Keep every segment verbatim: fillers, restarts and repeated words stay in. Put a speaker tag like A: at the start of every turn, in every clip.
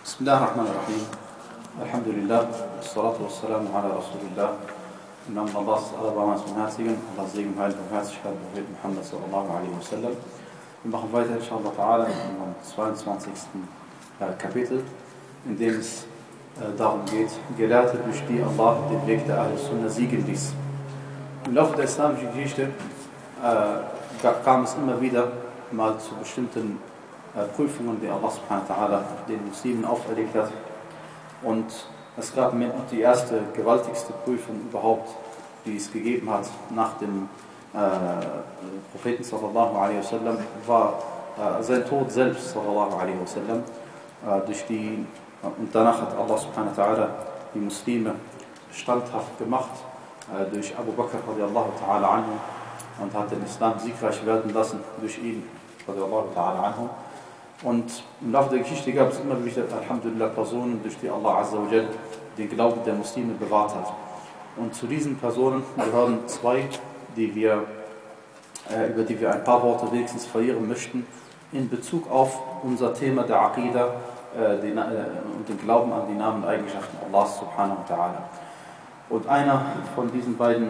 A: بسم الله الرحمن الرحيم الحمد لله والصلاة والسلام على رسول الله Im Namen Allahs, allerbarmers Barmherzigen, Allah Segen, Heil und Barmherzigkeit, Prophet Muhammad sallallahu alaihi wasallam. Wir machen weiter, inshallah ta'ala, im zweiundzwanzigsten Kapitel, in dem es äh, darum geht, Gelehrte, durch die Allah den Weg der Ahl-Sunnah siegen ließ. Im Laufe der islamischen Geschichte äh, kam es immer wieder mal zu bestimmten äh, Prüfungen, die Allah subhanahu wa ta'ala den Muslimen auferlegt hat. Und es gab mit die erste gewaltigste Prüfung überhaupt, die es gegeben hat nach dem äh, Propheten sallallahu alaihi wasallam, war äh, sein Tod selbst sallallahu alaihi wasallam. Äh, durch die, und danach hat Allah subhanahu wa ta'ala die Muslime standhaft gemacht äh, durch Abu Bakr radiallahu ta'ala anhu und hat den Islam siegreich werden lassen durch ihn radiallahu ta'ala anhu. Und im Laufe der Geschichte gab es immer wieder, alhamdulillah, Personen, durch die Allah Azza wa Jal den Glauben der Muslime bewahrt hat. Und zu diesen Personen gehören zwei, die wir, äh, über die wir ein paar Worte wenigstens verlieren möchten, in Bezug auf unser Thema der Aqidah äh, den, äh, und den Glauben an die Namen und Eigenschaften Allahs subhanahu wa ta'ala. Und einer von diesen beiden,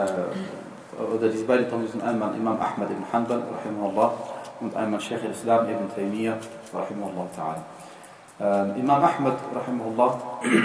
A: äh, oder diese beiden Personen sind einmal Imam Ahmad ibn Hanbal, rahimahullah, und einmal Sheikh al-Islam ibn Taymiyyah, rahimahullah ta'ala. Ähm, Imam Ahmad, rahimahullah,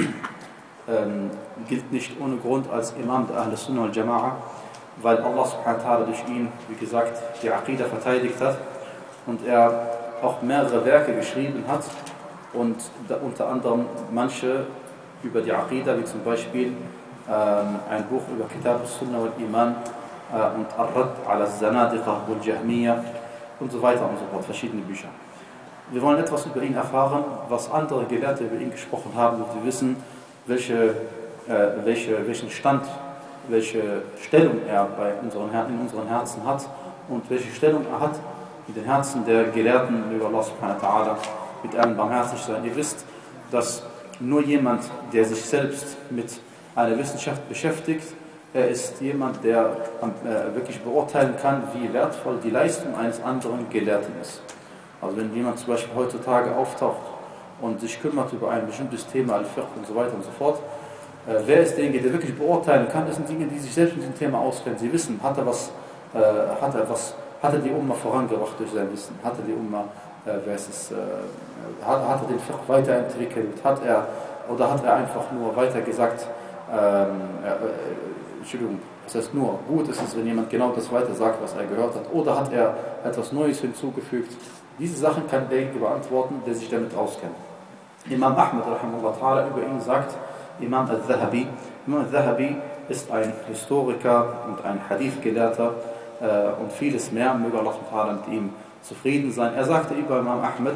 A: ähm, gilt nicht ohne Grund als Imam der Ahl-Sunnah wal-Jama'a, weil Allah subhanahu wa ta'ala durch ihn, wie gesagt, die Aqidah verteidigt hat und er auch mehrere Werke geschrieben hat und da unter anderem manche über die Aqidah, wie zum Beispiel ähm, ein Buch über Kitab al-Sunnah wal-Iman äh, und Ar-Rad ala al-Zanadiqa wal-Jahmiyyah und so weiter und so fort, verschiedene Bücher. Wir wollen etwas über ihn erfahren, was andere Gelehrte über ihn gesprochen haben, und wir wissen, welche, äh, welche, welchen Stand, welche Stellung er bei unseren, in unseren Herzen hat und welche Stellung er hat in den Herzen der Gelehrten über Allah subhanahu wa ta'ala, mit einem barmherzig sein. Ihr wisst, dass nur jemand, der sich selbst mit einer Wissenschaft beschäftigt, er ist jemand, der äh, wirklich beurteilen kann, wie wertvoll die Leistung eines anderen Gelehrten ist. Also wenn jemand zum Beispiel heutzutage auftaucht und sich kümmert über ein bestimmtes Thema, Al-Fiqh und so weiter und so fort, äh, wer ist derjenige, der wirklich beurteilen kann? Das sind Dinge, die sich selbst mit dem Thema auskennen. Sie wissen, hat er was, äh, hat er was, hat er die Umma vorangebracht durch sein Wissen? Hat er die Umma, äh, wer ist es, äh, hat, hat er den Fiqh weiterentwickelt? Hat er, oder hat er einfach nur weiter gesagt, ähm, äh, Entschuldigung, das heißt nur, gut ist es, wenn jemand genau das weiter sagt, was er gehört hat, oder hat er etwas Neues hinzugefügt. Diese Sachen kann derjenige beantworten, der sich damit auskennt. Imam Ahmad rahimahullah ta'ala über ihn sagt, Imam al-Zahabi, Imam al-Zahabi ist ein Historiker und ein Hadith-Gelehrter äh, und vieles mehr, möge Allah ta'ala mit ihm zufrieden sein. Er sagte über Imam Ahmad,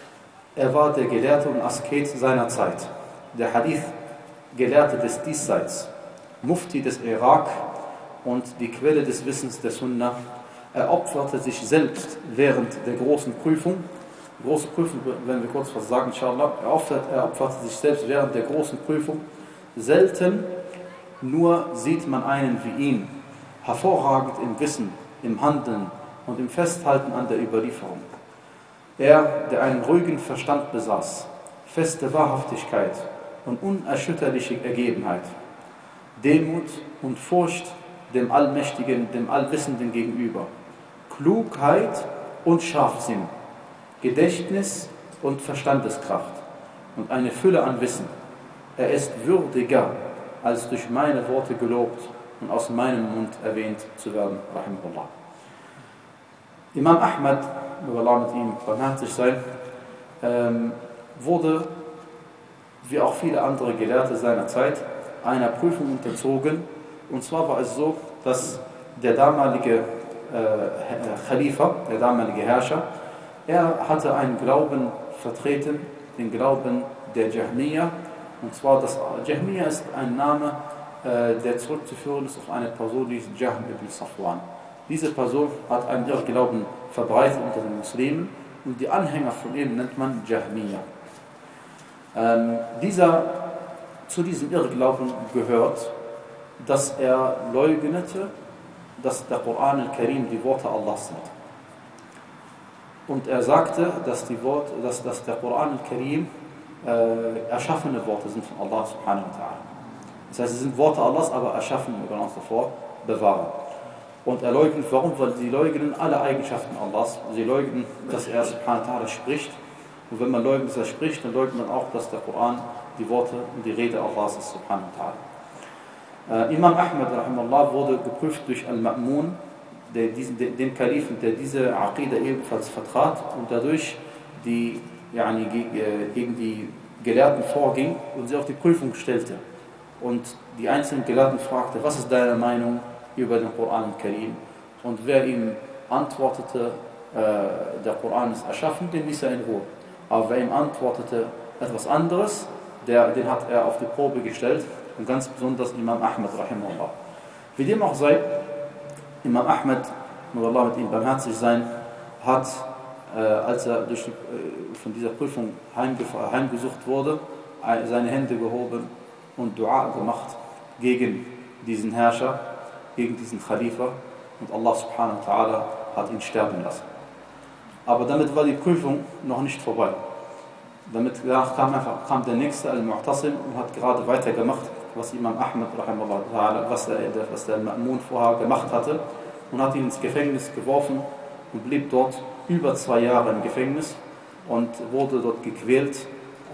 A: er war der Gelehrte und Asket seiner Zeit, der Hadith-Gelehrte des Diesseits, Mufti des Irak und die Quelle des Wissens der Sunnah. Er opferte sich selbst während der großen Prüfung. Große Prüfung, wenn wir kurz was sagen, inshallah. Er opferte, er opferte sich selbst während der großen Prüfung. Selten nur sieht man einen wie ihn, hervorragend im Wissen, im Handeln und im Festhalten an der Überlieferung. Er, der einen ruhigen Verstand besaß, feste Wahrhaftigkeit und unerschütterliche Ergebenheit, Demut und Furcht dem Allmächtigen, dem Allwissenden gegenüber, Klugheit und Scharfsinn, Gedächtnis und Verstandeskraft und eine Fülle an Wissen. Er ist würdiger, als durch meine Worte gelobt und aus meinem Mund erwähnt zu werden. Rahimahullah. Imam Ahmad, möge Allah mit ihm barmherzig sein, ähm, wurde, wie auch viele andere Gelehrte seiner Zeit, einer Prüfung unterzogen. Und zwar war es so, dass der damalige äh, Khalifa, der damalige Herrscher, er hatte einen Glauben vertreten, den Glauben der Jahmiyyah. Und zwar, das Jahmiyyah ist ein Name, äh, der zurückzuführen ist auf eine Person, die ist Jahm ibn Safwan. Diese Person hat einen Irrglauben verbreitet unter den Muslimen und die Anhänger von ihm nennt man Jahmiyyah. Ähm, dieser Zu diesem Irrglauben gehört, dass er leugnete, dass der Koran al-Karim die Worte Allahs sind. Und er sagte, dass, die Wort, dass, dass der Koran al-Karim äh, erschaffene Worte sind von Allah subhanahu wa ta'ala. Das heißt, sie sind Worte Allahs, aber erschaffen über uns davor, bewahren. Und er leugnet, warum? Weil sie leugnen alle Eigenschaften Allahs. Sie leugnen, dass er subhanahu wa ta'ala spricht. Und wenn man leugnet, dass er spricht, dann leugnet man auch, dass der Koran die Worte und die Rede Allahs ist subhanahu wa ta'ala. Äh, Imam Ahmad rahimahullah wurde geprüft durch Al-Ma'mun, der diesen, den, den Kalifen, der diese Aqida ebenfalls vertrat und dadurch die, yani, gegen die Gelehrten vorging und sie auf die Prüfung stellte. Und die einzelnen Gelehrten fragte, was ist deine Meinung über den Koran al-Karim? Und wer ihm antwortete, äh, der Koran ist erschaffen, den ließ er in Ruhe. Aber wer ihm antwortete etwas anderes, der, den hat er auf die Probe gestellt, und ganz besonders Imam Ahmad rahimahullah. Wie dem auch sei, Imam Ahmad, nur Allah mit ihm barmherzig sein, hat, äh, als er durch die, äh, von dieser Prüfung heimgesucht wurde, seine Hände gehoben und Dua gemacht gegen diesen Herrscher, gegen diesen Khalifa, und Allah subhanahu wa ta'ala hat ihn sterben lassen. Aber damit war die Prüfung noch nicht vorbei. Damit kam, einfach, kam der nächste, Al-Mu'tasim, und hat gerade weitergemacht, was Imam Ahmad, was der, was der Ma'mun vorher gemacht hatte, und hat ihn ins Gefängnis geworfen und blieb dort über zwei Jahre im Gefängnis und wurde dort gequält, äh,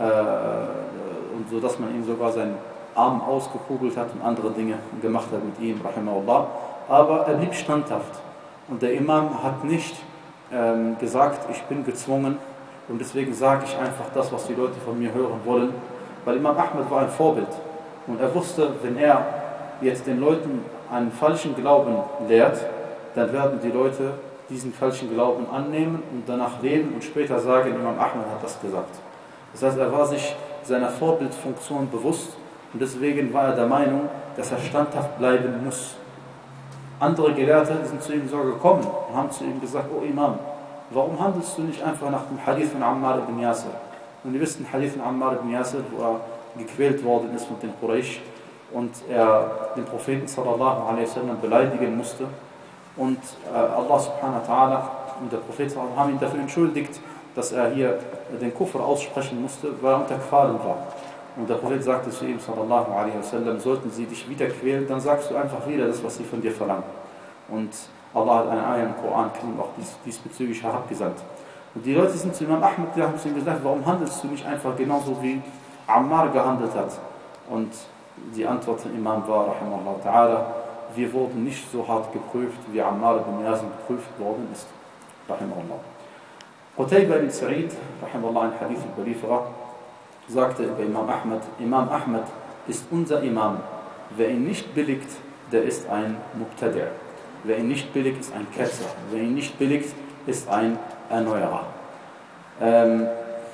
A: und so dass man ihm sogar seinen Arm ausgekugelt hat und andere Dinge gemacht hat mit ihm, rahimahullah. Aber er blieb standhaft. Und der Imam hat nicht ähm, gesagt, ich bin gezwungen und deswegen sage ich einfach das, was die Leute von mir hören wollen. Weil Imam Ahmad war ein Vorbild. Und er wusste, wenn er jetzt den Leuten einen falschen Glauben lehrt, dann werden die Leute diesen falschen Glauben annehmen und danach leben und später sagen, Imam Ahmad hat das gesagt. Das heißt, er war sich seiner Vorbildfunktion bewusst und deswegen war er der Meinung, dass er standhaft bleiben muss. Andere Gelehrte sind zu ihm sogar gekommen und haben zu ihm gesagt, oh Imam, warum handelst du nicht einfach nach dem Hadith von Ammar ibn Yasir? Und ihr wisst den Hadith von Ammar ibn Yasir, wo er gequält worden ist von den Quraysh und er den Propheten sallallahu alaihi wasallam beleidigen musste. Und äh, Allah subhanahu wa ta'ala und der Prophet haben ihn dafür entschuldigt, dass er hier den Kufr aussprechen musste, weil er unter Qualen war. Und der Prophet sagte zu ihm sallallahu alaihi wasallam, sollten sie dich wieder quälen, dann sagst du einfach wieder das, was sie von dir verlangen. Und Allah hat eine Ayah im Koran auch dies, diesbezüglich herabgesandt. Und die Leute sind zu Imam Ahmad, die haben zu ihm gesagt, warum handelst du nicht einfach genauso wie Ammar gehandelt hat? Und die Antwort von Imam war, rahimahullah ta'ala, wir wurden nicht so hart geprüft, wie Ammar ibn Yasir geprüft worden ist. Rahimahullah. Qutayba ibn Sa'id, rahimahullah, ein Hadith al-Balifra, sagte über Imam Ahmad, Imam Ahmad ist unser Imam. Wer ihn nicht billigt, der ist ein Mubtadi'. Wer ihn nicht billigt, ist ein Ketzer. Wer ihn nicht billigt, ist ein Erneuerer. Ähm,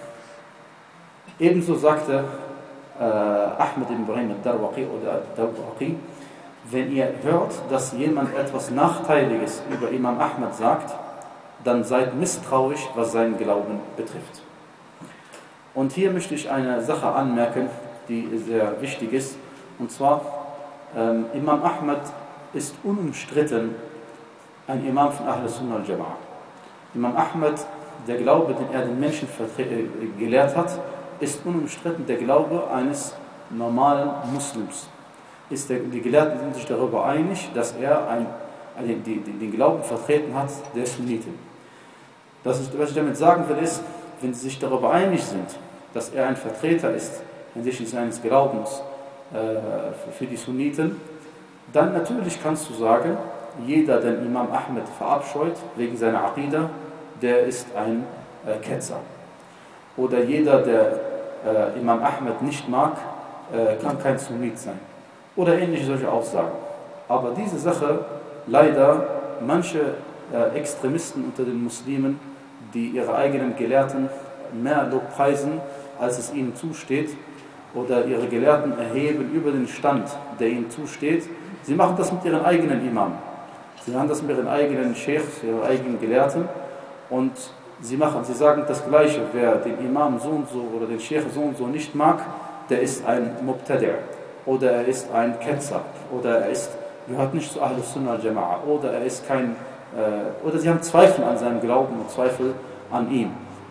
A: ebenso sagte äh, Ahmad ibn Ibrahim al-Darwaqi oder al-Darwaqi, wenn ihr hört, dass jemand etwas Nachteiliges über Imam Ahmad sagt, dann seid misstrauisch, was seinen Glauben betrifft. Und hier möchte ich eine Sache anmerken, die sehr wichtig ist. Und zwar, ähm, Imam Ahmad ist unumstritten ein Imam von Ahl Sunnah al-Jama'a. Imam Ahmad, der Glaube, den er den Menschen gelehrt hat, ist unumstritten der Glaube eines normalen Muslims. Ist der, die Gelehrten sind sich darüber einig, dass er ein, ein, die, die, den Glauben vertreten hat, der Sunniten. Das ist, was ich damit sagen will, ist, wenn sie sich darüber einig sind, dass er ein Vertreter ist hinsichtlich seines Glaubens äh, für die Sunniten, dann natürlich kannst du sagen, jeder, der Imam Ahmad verabscheut wegen seiner Aqida, der ist ein äh, Ketzer. Oder jeder, der äh, Imam Ahmad nicht mag, äh, kann kein Sunnit sein. Oder ähnliche solche Aussagen. Aber diese Sache, leider, manche äh, Extremisten unter den Muslimen, die ihre eigenen Gelehrten mehr lobpreisen, als es ihnen zusteht, oder ihre Gelehrten erheben über den Stand, der ihnen zusteht, sie machen das mit ihren eigenen Imam. Sie machen das mit ihren eigenen Sheikhs, ihren eigenen Gelehrten, und sie, machen, sie sagen das Gleiche, wer den Imam so und so oder den Sheikh so und so nicht mag, der ist ein Mubtadi', oder er ist ein Ketzer, oder er ist, gehört nicht zu Ahl Sunnah al-Jama'a, oder er ist kein, äh, oder sie haben Zweifel an seinem Glauben und Zweifel an ihm.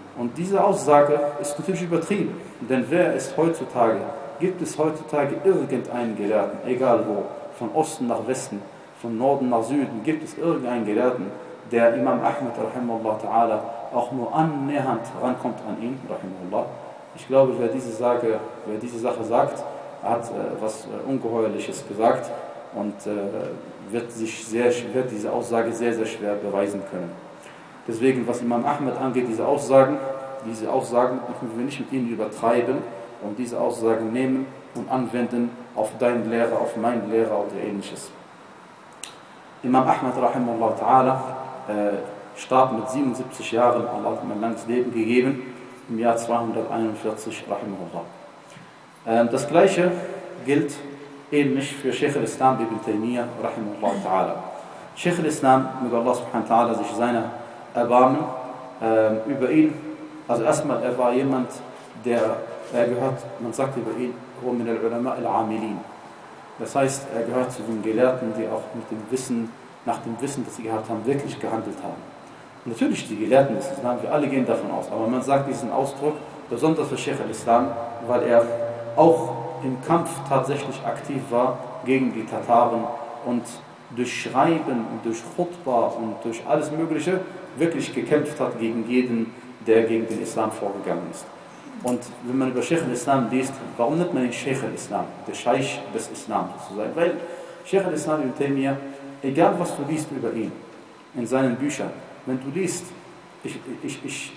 A: Und diese Aussage ist natürlich übertrieben, denn wer ist heutzutage, gibt es heutzutage irgendeinen Gelehrten, egal wo, von Osten nach Westen, von Norden nach Süden, gibt es irgendeinen Gelehrten, der Imam Ahmed rahimahullah ta'ala auch nur annähernd rankommt an ihn, rahimahullah. Ich glaube, wer diese Sache, wer diese Sache sagt, hat äh, was äh, Ungeheuerliches gesagt und äh, wird, sich sehr, wird diese Aussage sehr, sehr schwer beweisen können. Deswegen, was Imam Ahmed angeht, diese Aussagen, diese Aussagen können wir nicht mit ihnen übertreiben und diese Aussagen nehmen und anwenden auf deinen Lehrer, auf meinen Lehrer oder ähnliches. Imam Ahmed rahimahullah ta'ala äh, starb mit siebenundsiebzig Jahren, Allah hat ihm ein langes Leben gegeben, im Jahr zweihunderteinundvierzig rahimahullah. Äh, das gleiche gilt ähnlich für Sheikh al-Islam ibn Taymiyyah rahimahullah ta'ala. Sheikh al-Islam, möge Allah subhanahu wa ta'ala sich seiner erbarmen, äh, über ihn, also erstmal, er war jemand, der, er gehört, man sagt über ihn, min al-ulama al-amilin. Das heißt, er gehört zu den Gelehrten, die auch mit dem Wissen, nach dem Wissen, das sie gehabt haben, wirklich gehandelt haben. Und natürlich die Gelehrten des Islam, wir alle gehen davon aus, aber man sagt diesen Ausdruck besonders für Sheikh al-Islam, weil er auch im Kampf tatsächlich aktiv war gegen die Tataren und durch Schreiben und durch Khutbah und durch alles Mögliche wirklich gekämpft hat gegen jeden, der gegen den Islam vorgegangen ist. Und wenn man über Sheikh al-Islam liest, warum nennt man ihn Sheikh al-Islam, der Scheich des Islam sozusagen? Weil Sheikh al-Islam ibn Taymiyyah, egal was du liest über ihn, in seinen Büchern, wenn du liest, ich, ich, ich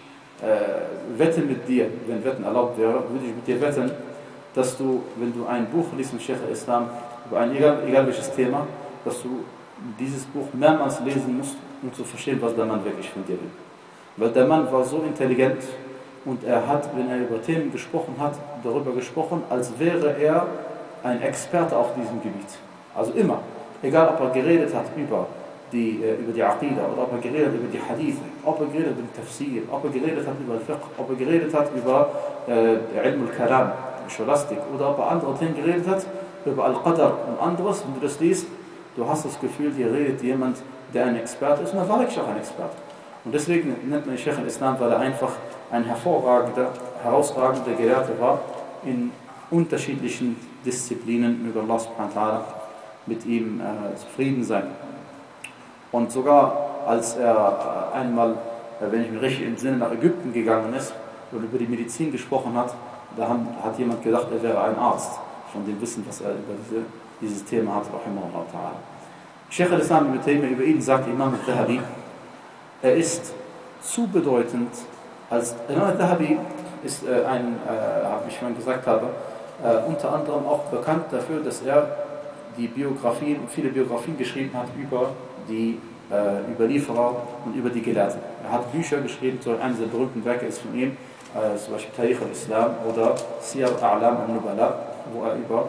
A: äh, wette mit dir, wenn Wetten erlaubt wäre, würde ich mit dir wetten, dass du, wenn du ein Buch liest mit Sheikh al-Islam, über ein egal, egal welches Thema, dass du dieses Buch mehrmals lesen musst, um zu verstehen, was der Mann wirklich von dir will. Weil der Mann war so intelligent und er hat, wenn er über Themen gesprochen hat, darüber gesprochen, als wäre er ein Experte auf diesem Gebiet. Also immer, egal ob er geredet hat über die, über die Aqida oder ob er geredet hat über die Hadith, ob er geredet hat über Tafsir, ob er geredet hat über Fiqh, ob er geredet hat über äh, Ilm al-Kalam, Scholastik oder ob er andere Themen geredet hat, über Al-Qadr und anderes, wenn du das liest, du hast das Gefühl, hier redet jemand, der ein Experte ist, und er war wirklich auch ein Experte. Und deswegen nennt man Sheikh al-Islam, weil er einfach ein hervorragender, herausragender Gelehrter war in unterschiedlichen Disziplinen, möge Allah subhanahu wa ta'ala mit ihm äh, zufrieden sein. Und sogar als er äh, einmal, äh, wenn ich mich richtig entsinne, nach Ägypten gegangen ist und über die Medizin gesprochen hat, da haben, hat jemand gedacht, er wäre ein Arzt, von dem Wissen, was er über diese, dieses Thema hat, rahimahullah ta'ala. Sheikh al-Islam ibn Taymiyyah, über ihn sagt Imam al-Dhahabi, er ist zu bedeutend, als Imam al-Dhahabi ist äh, ein, äh, wie ich schon gesagt habe, äh, unter anderem auch bekannt dafür, dass er die Biografien, viele Biografien geschrieben hat über die äh, Überlieferer und über die Gelehrten. Er hat Bücher geschrieben, so eines der berühmten Werke ist von ihm, äh, zum Beispiel Tarikh al-Islam oder Siyar A'lam al-Nubala, wo er über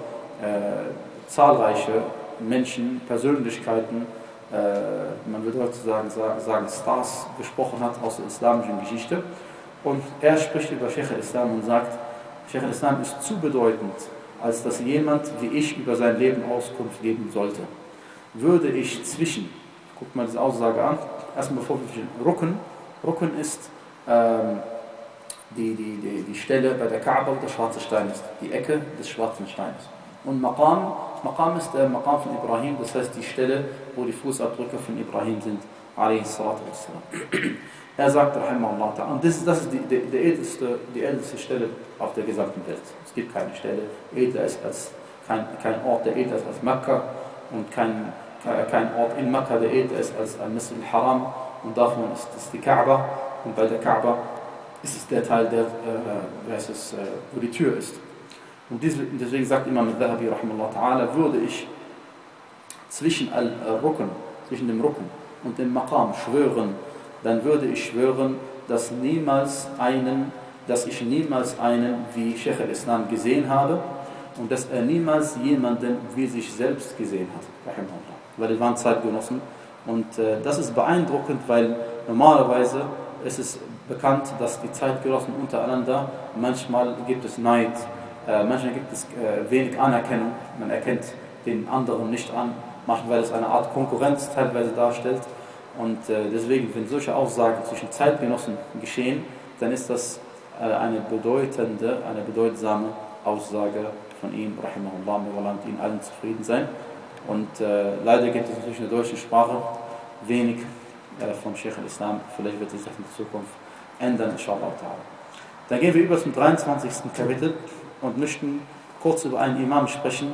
A: äh, zahlreiche Menschen, Persönlichkeiten, äh, man würde heutzutage sagen, sagen Stars, gesprochen hat aus der islamischen Geschichte. Und er spricht über Sheikh al-Islam und sagt, Sheikh al-Islam ist zu bedeutend, als dass jemand wie ich über sein Leben Auskunft geben sollte. Würde ich zwischen, guckt mal diese Aussage an, erstmal bevor wir zwischen Rukn, Rukn ist ähm, die, die, die, die Stelle bei der Kaaba, wo der schwarze Stein ist, die Ecke des schwarzen Steines. Und Maqam, Maqam ist der Maqam von Ibrahim, das heißt die Stelle, wo die Fußabdrücke von Ibrahim sind, alayhi salatu wassalam. Er sagt, rahimahullah ta'ala, und das ist, das ist die, die, die, älteste, die älteste Stelle auf der gesamten Welt. Es gibt keine Stelle, edler ist als, kein, kein Ort, der edler ist als Mekka und kein, kein Ort in Mekka, der edler ist als Al-Masjid al-Haram, und davon ist es die Kaaba, und bei der Kaaba ist es der Teil, der, äh, heißt es, äh, wo die Tür ist. Und deswegen sagt Imam al-Dhahabi, rahimahullah ta'ala, würde ich zwischen al-Rukn, zwischen dem Rukn und dem Maqam schwören, dann würde ich schwören, dass niemals einen, dass ich niemals einen wie Sheikh al-Islam gesehen habe und dass er niemals jemanden wie sich selbst gesehen hat, weil die waren Zeitgenossen. Und äh, das ist beeindruckend, weil normalerweise ist es bekannt, dass die Zeitgenossen untereinander, manchmal gibt es Neid, äh, manchmal gibt es äh, wenig Anerkennung, man erkennt den anderen nicht an, manchmal, weil es eine Art Konkurrenz teilweise darstellt. Und äh, deswegen, wenn solche Aussagen zwischen Zeitgenossen geschehen, dann ist das äh, eine bedeutende, eine bedeutsame Aussage von ihm, rahimahullah, wir wollen mit ihnen allen zufrieden sein. Und äh, leider gibt es natürlich in der deutschen Sprache wenig äh, vom Sheikh al-Islam, vielleicht wird sich das in der Zukunft ändern, inshallah ta'ala. Dann gehen wir über zum dreiundzwanzigsten Kapitel und möchten kurz über einen Imam sprechen,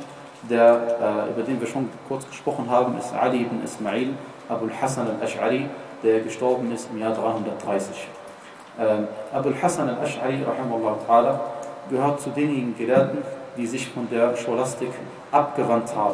A: der, äh, über den wir schon kurz gesprochen haben, ist Ali ibn Ismail Abul Hasan al-Ash'ari, der gestorben ist im Jahr dreihundertdreißig. Ähm, Abul Hasan al-Ash'ari, rahimahullah ta'ala, gehört zu denjenigen Gelehrten, die sich von der Scholastik abgewandt haben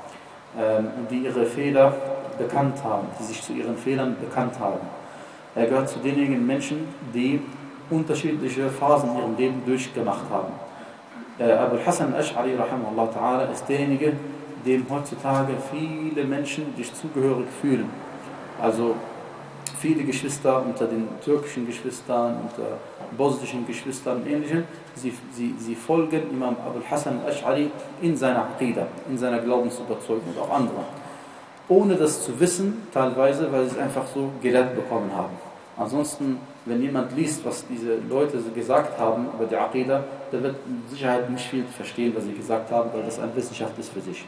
A: ähm, und die ihre Fehler bekannt haben, die sich zu ihren Fehlern bekannt haben. Er gehört zu denjenigen Menschen, die unterschiedliche Phasen in ihrem Leben durchgemacht haben. Äh, Abul Hasan al-Ash'ari, rahimahullah ta'ala, ist derjenige, dem heutzutage viele Menschen sich zugehörig fühlen. Also viele Geschwister unter den türkischen Geschwistern, unter bosnischen Geschwistern und Ähnlichem, sie, sie, sie folgen Imam Abul Hasan al-Ash'ari in seiner Aqida, in seiner Glaubensüberzeugung und auch andere. Ohne das zu wissen, teilweise, weil sie es einfach so gelehrt bekommen haben. Ansonsten, wenn jemand liest, was diese Leute gesagt haben über die Aqida, der wird mit Sicherheit nicht viel verstehen, was sie gesagt haben, weil das eine Wissenschaft ist für sich.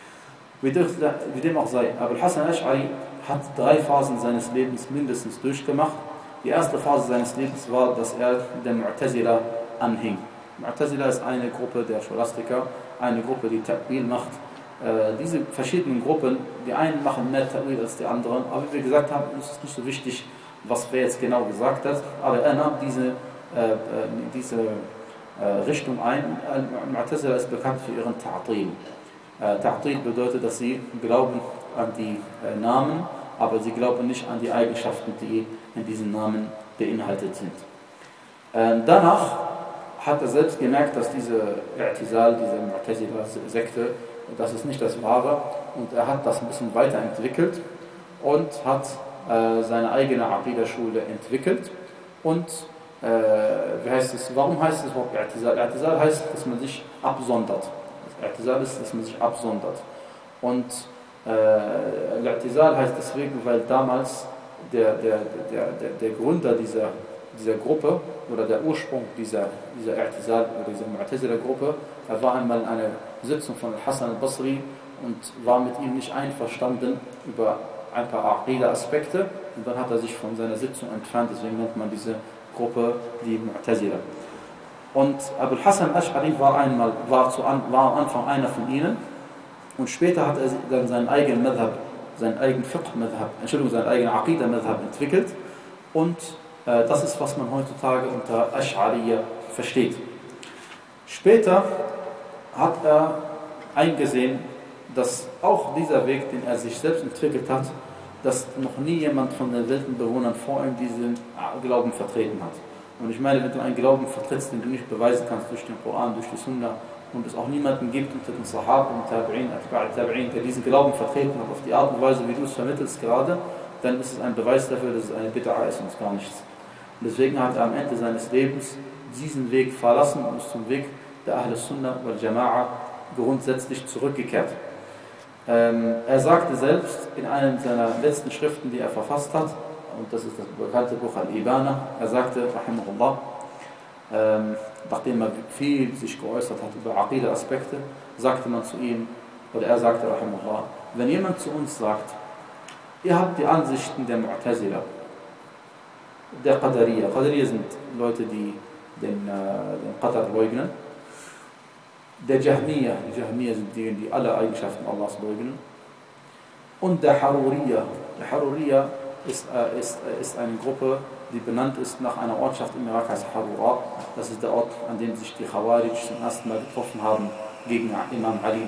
A: Wie dem auch sei, Abul Hasan al-Ash'ari hat drei Phasen seines Lebens mindestens durchgemacht. Die erste Phase seines Lebens war, dass er der Mu'tazila anhing. Mu'tazila ist eine Gruppe der Scholastiker, eine Gruppe, die Ta'wil macht. Äh, diese verschiedenen Gruppen, die einen machen mehr Ta'wil als die anderen, aber wie wir gesagt haben, ist es nicht so wichtig, was wer jetzt genau gesagt hat, aber er nahm diese, äh, diese äh, Richtung ein. Mu'tazila ist bekannt für ihren Ta'til. Äh, Ta'til bedeutet, dass sie glauben an die äh, Namen, aber sie glauben nicht an die Eigenschaften, die in diesen Namen beinhaltet sind. Äh, danach hat er selbst gemerkt, dass diese I'tizal, diese Mu'tazila-Sekte, das ist nicht das Wahre, und er hat das ein bisschen weiterentwickelt und hat äh, seine eigene Aqida-Schule entwickelt. Und äh, wie heißt es, warum heißt es überhaupt I'tizal? I'tizal heißt, dass man sich absondert. I'tizal ist, dass man sich absondert. Und äh, I'tizal heißt deswegen, weil damals der, der, der, der, der Gründer dieser, dieser Gruppe oder der Ursprung dieser, dieser I'tizal oder dieser Mu'tazila-Gruppe, er war einmal in einer Sitzung von Hassan al-Basri und war mit ihm nicht einverstanden über ein paar Aqida-Aspekte, und dann hat er sich von seiner Sitzung entfernt, deswegen nennt man diese Gruppe die Mu'tazila. Und Abul Hasan al-Ash'ari war, einmal, war, zu an, war am Anfang einer von ihnen, und später hat er dann seinen eigenen Madhab, seinen eigenen Fiqh-Madhab, Entschuldigung, seinen eigenen Aqida-Madhab entwickelt, und äh, das ist, was man heutzutage unter Ash'ariyya versteht. Später hat er eingesehen, dass auch dieser Weg, den er sich selbst entwickelt hat, dass noch nie jemand von den wilden Bewohnern vor ihm diesen Glauben vertreten hat. Und ich meine, wenn du einen Glauben vertrittst, den du nicht beweisen kannst durch den Koran, durch die Sunna, und es auch niemanden gibt unter den Sahaba und Tabi'in, Tabi'in, der diesen Glauben vertreten hat, auf die Art und Weise, wie du es vermittelst gerade, dann ist es ein Beweis dafür, dass es eine Bid'a ist und gar nichts. Und deswegen hat er am Ende seines Lebens diesen Weg verlassen und ist zum Weg der Ahl Sunnah wal Jama'a grundsätzlich zurückgekehrt. Ähm, er sagte selbst in einem seiner letzten Schriften, die er verfasst hat, und das ist das bekannte Buch Al-Ibana, er sagte, rahimahullah, ähm, nachdem er viel sich geäußert hat über Aqida-Aspekte, sagte man zu ihm, oder er sagte, rahimahullah, wenn jemand zu uns sagt, ihr habt die Ansichten der Mu'tazila, der Qadariyya, Qadariyya sind Leute, die den, äh, den Qadar leugnen, der Jahmiyya, die Jahmiyya sind die, die alle Eigenschaften Allahs leugnen, und der Haruriyya. Der Haruriyya ist, äh, ist, äh, ist eine Gruppe, die benannt ist nach einer Ortschaft im Irak, heißt Harura. Das ist der Ort, an dem sich die Khawarij zum ersten Mal getroffen haben gegen Imam Ali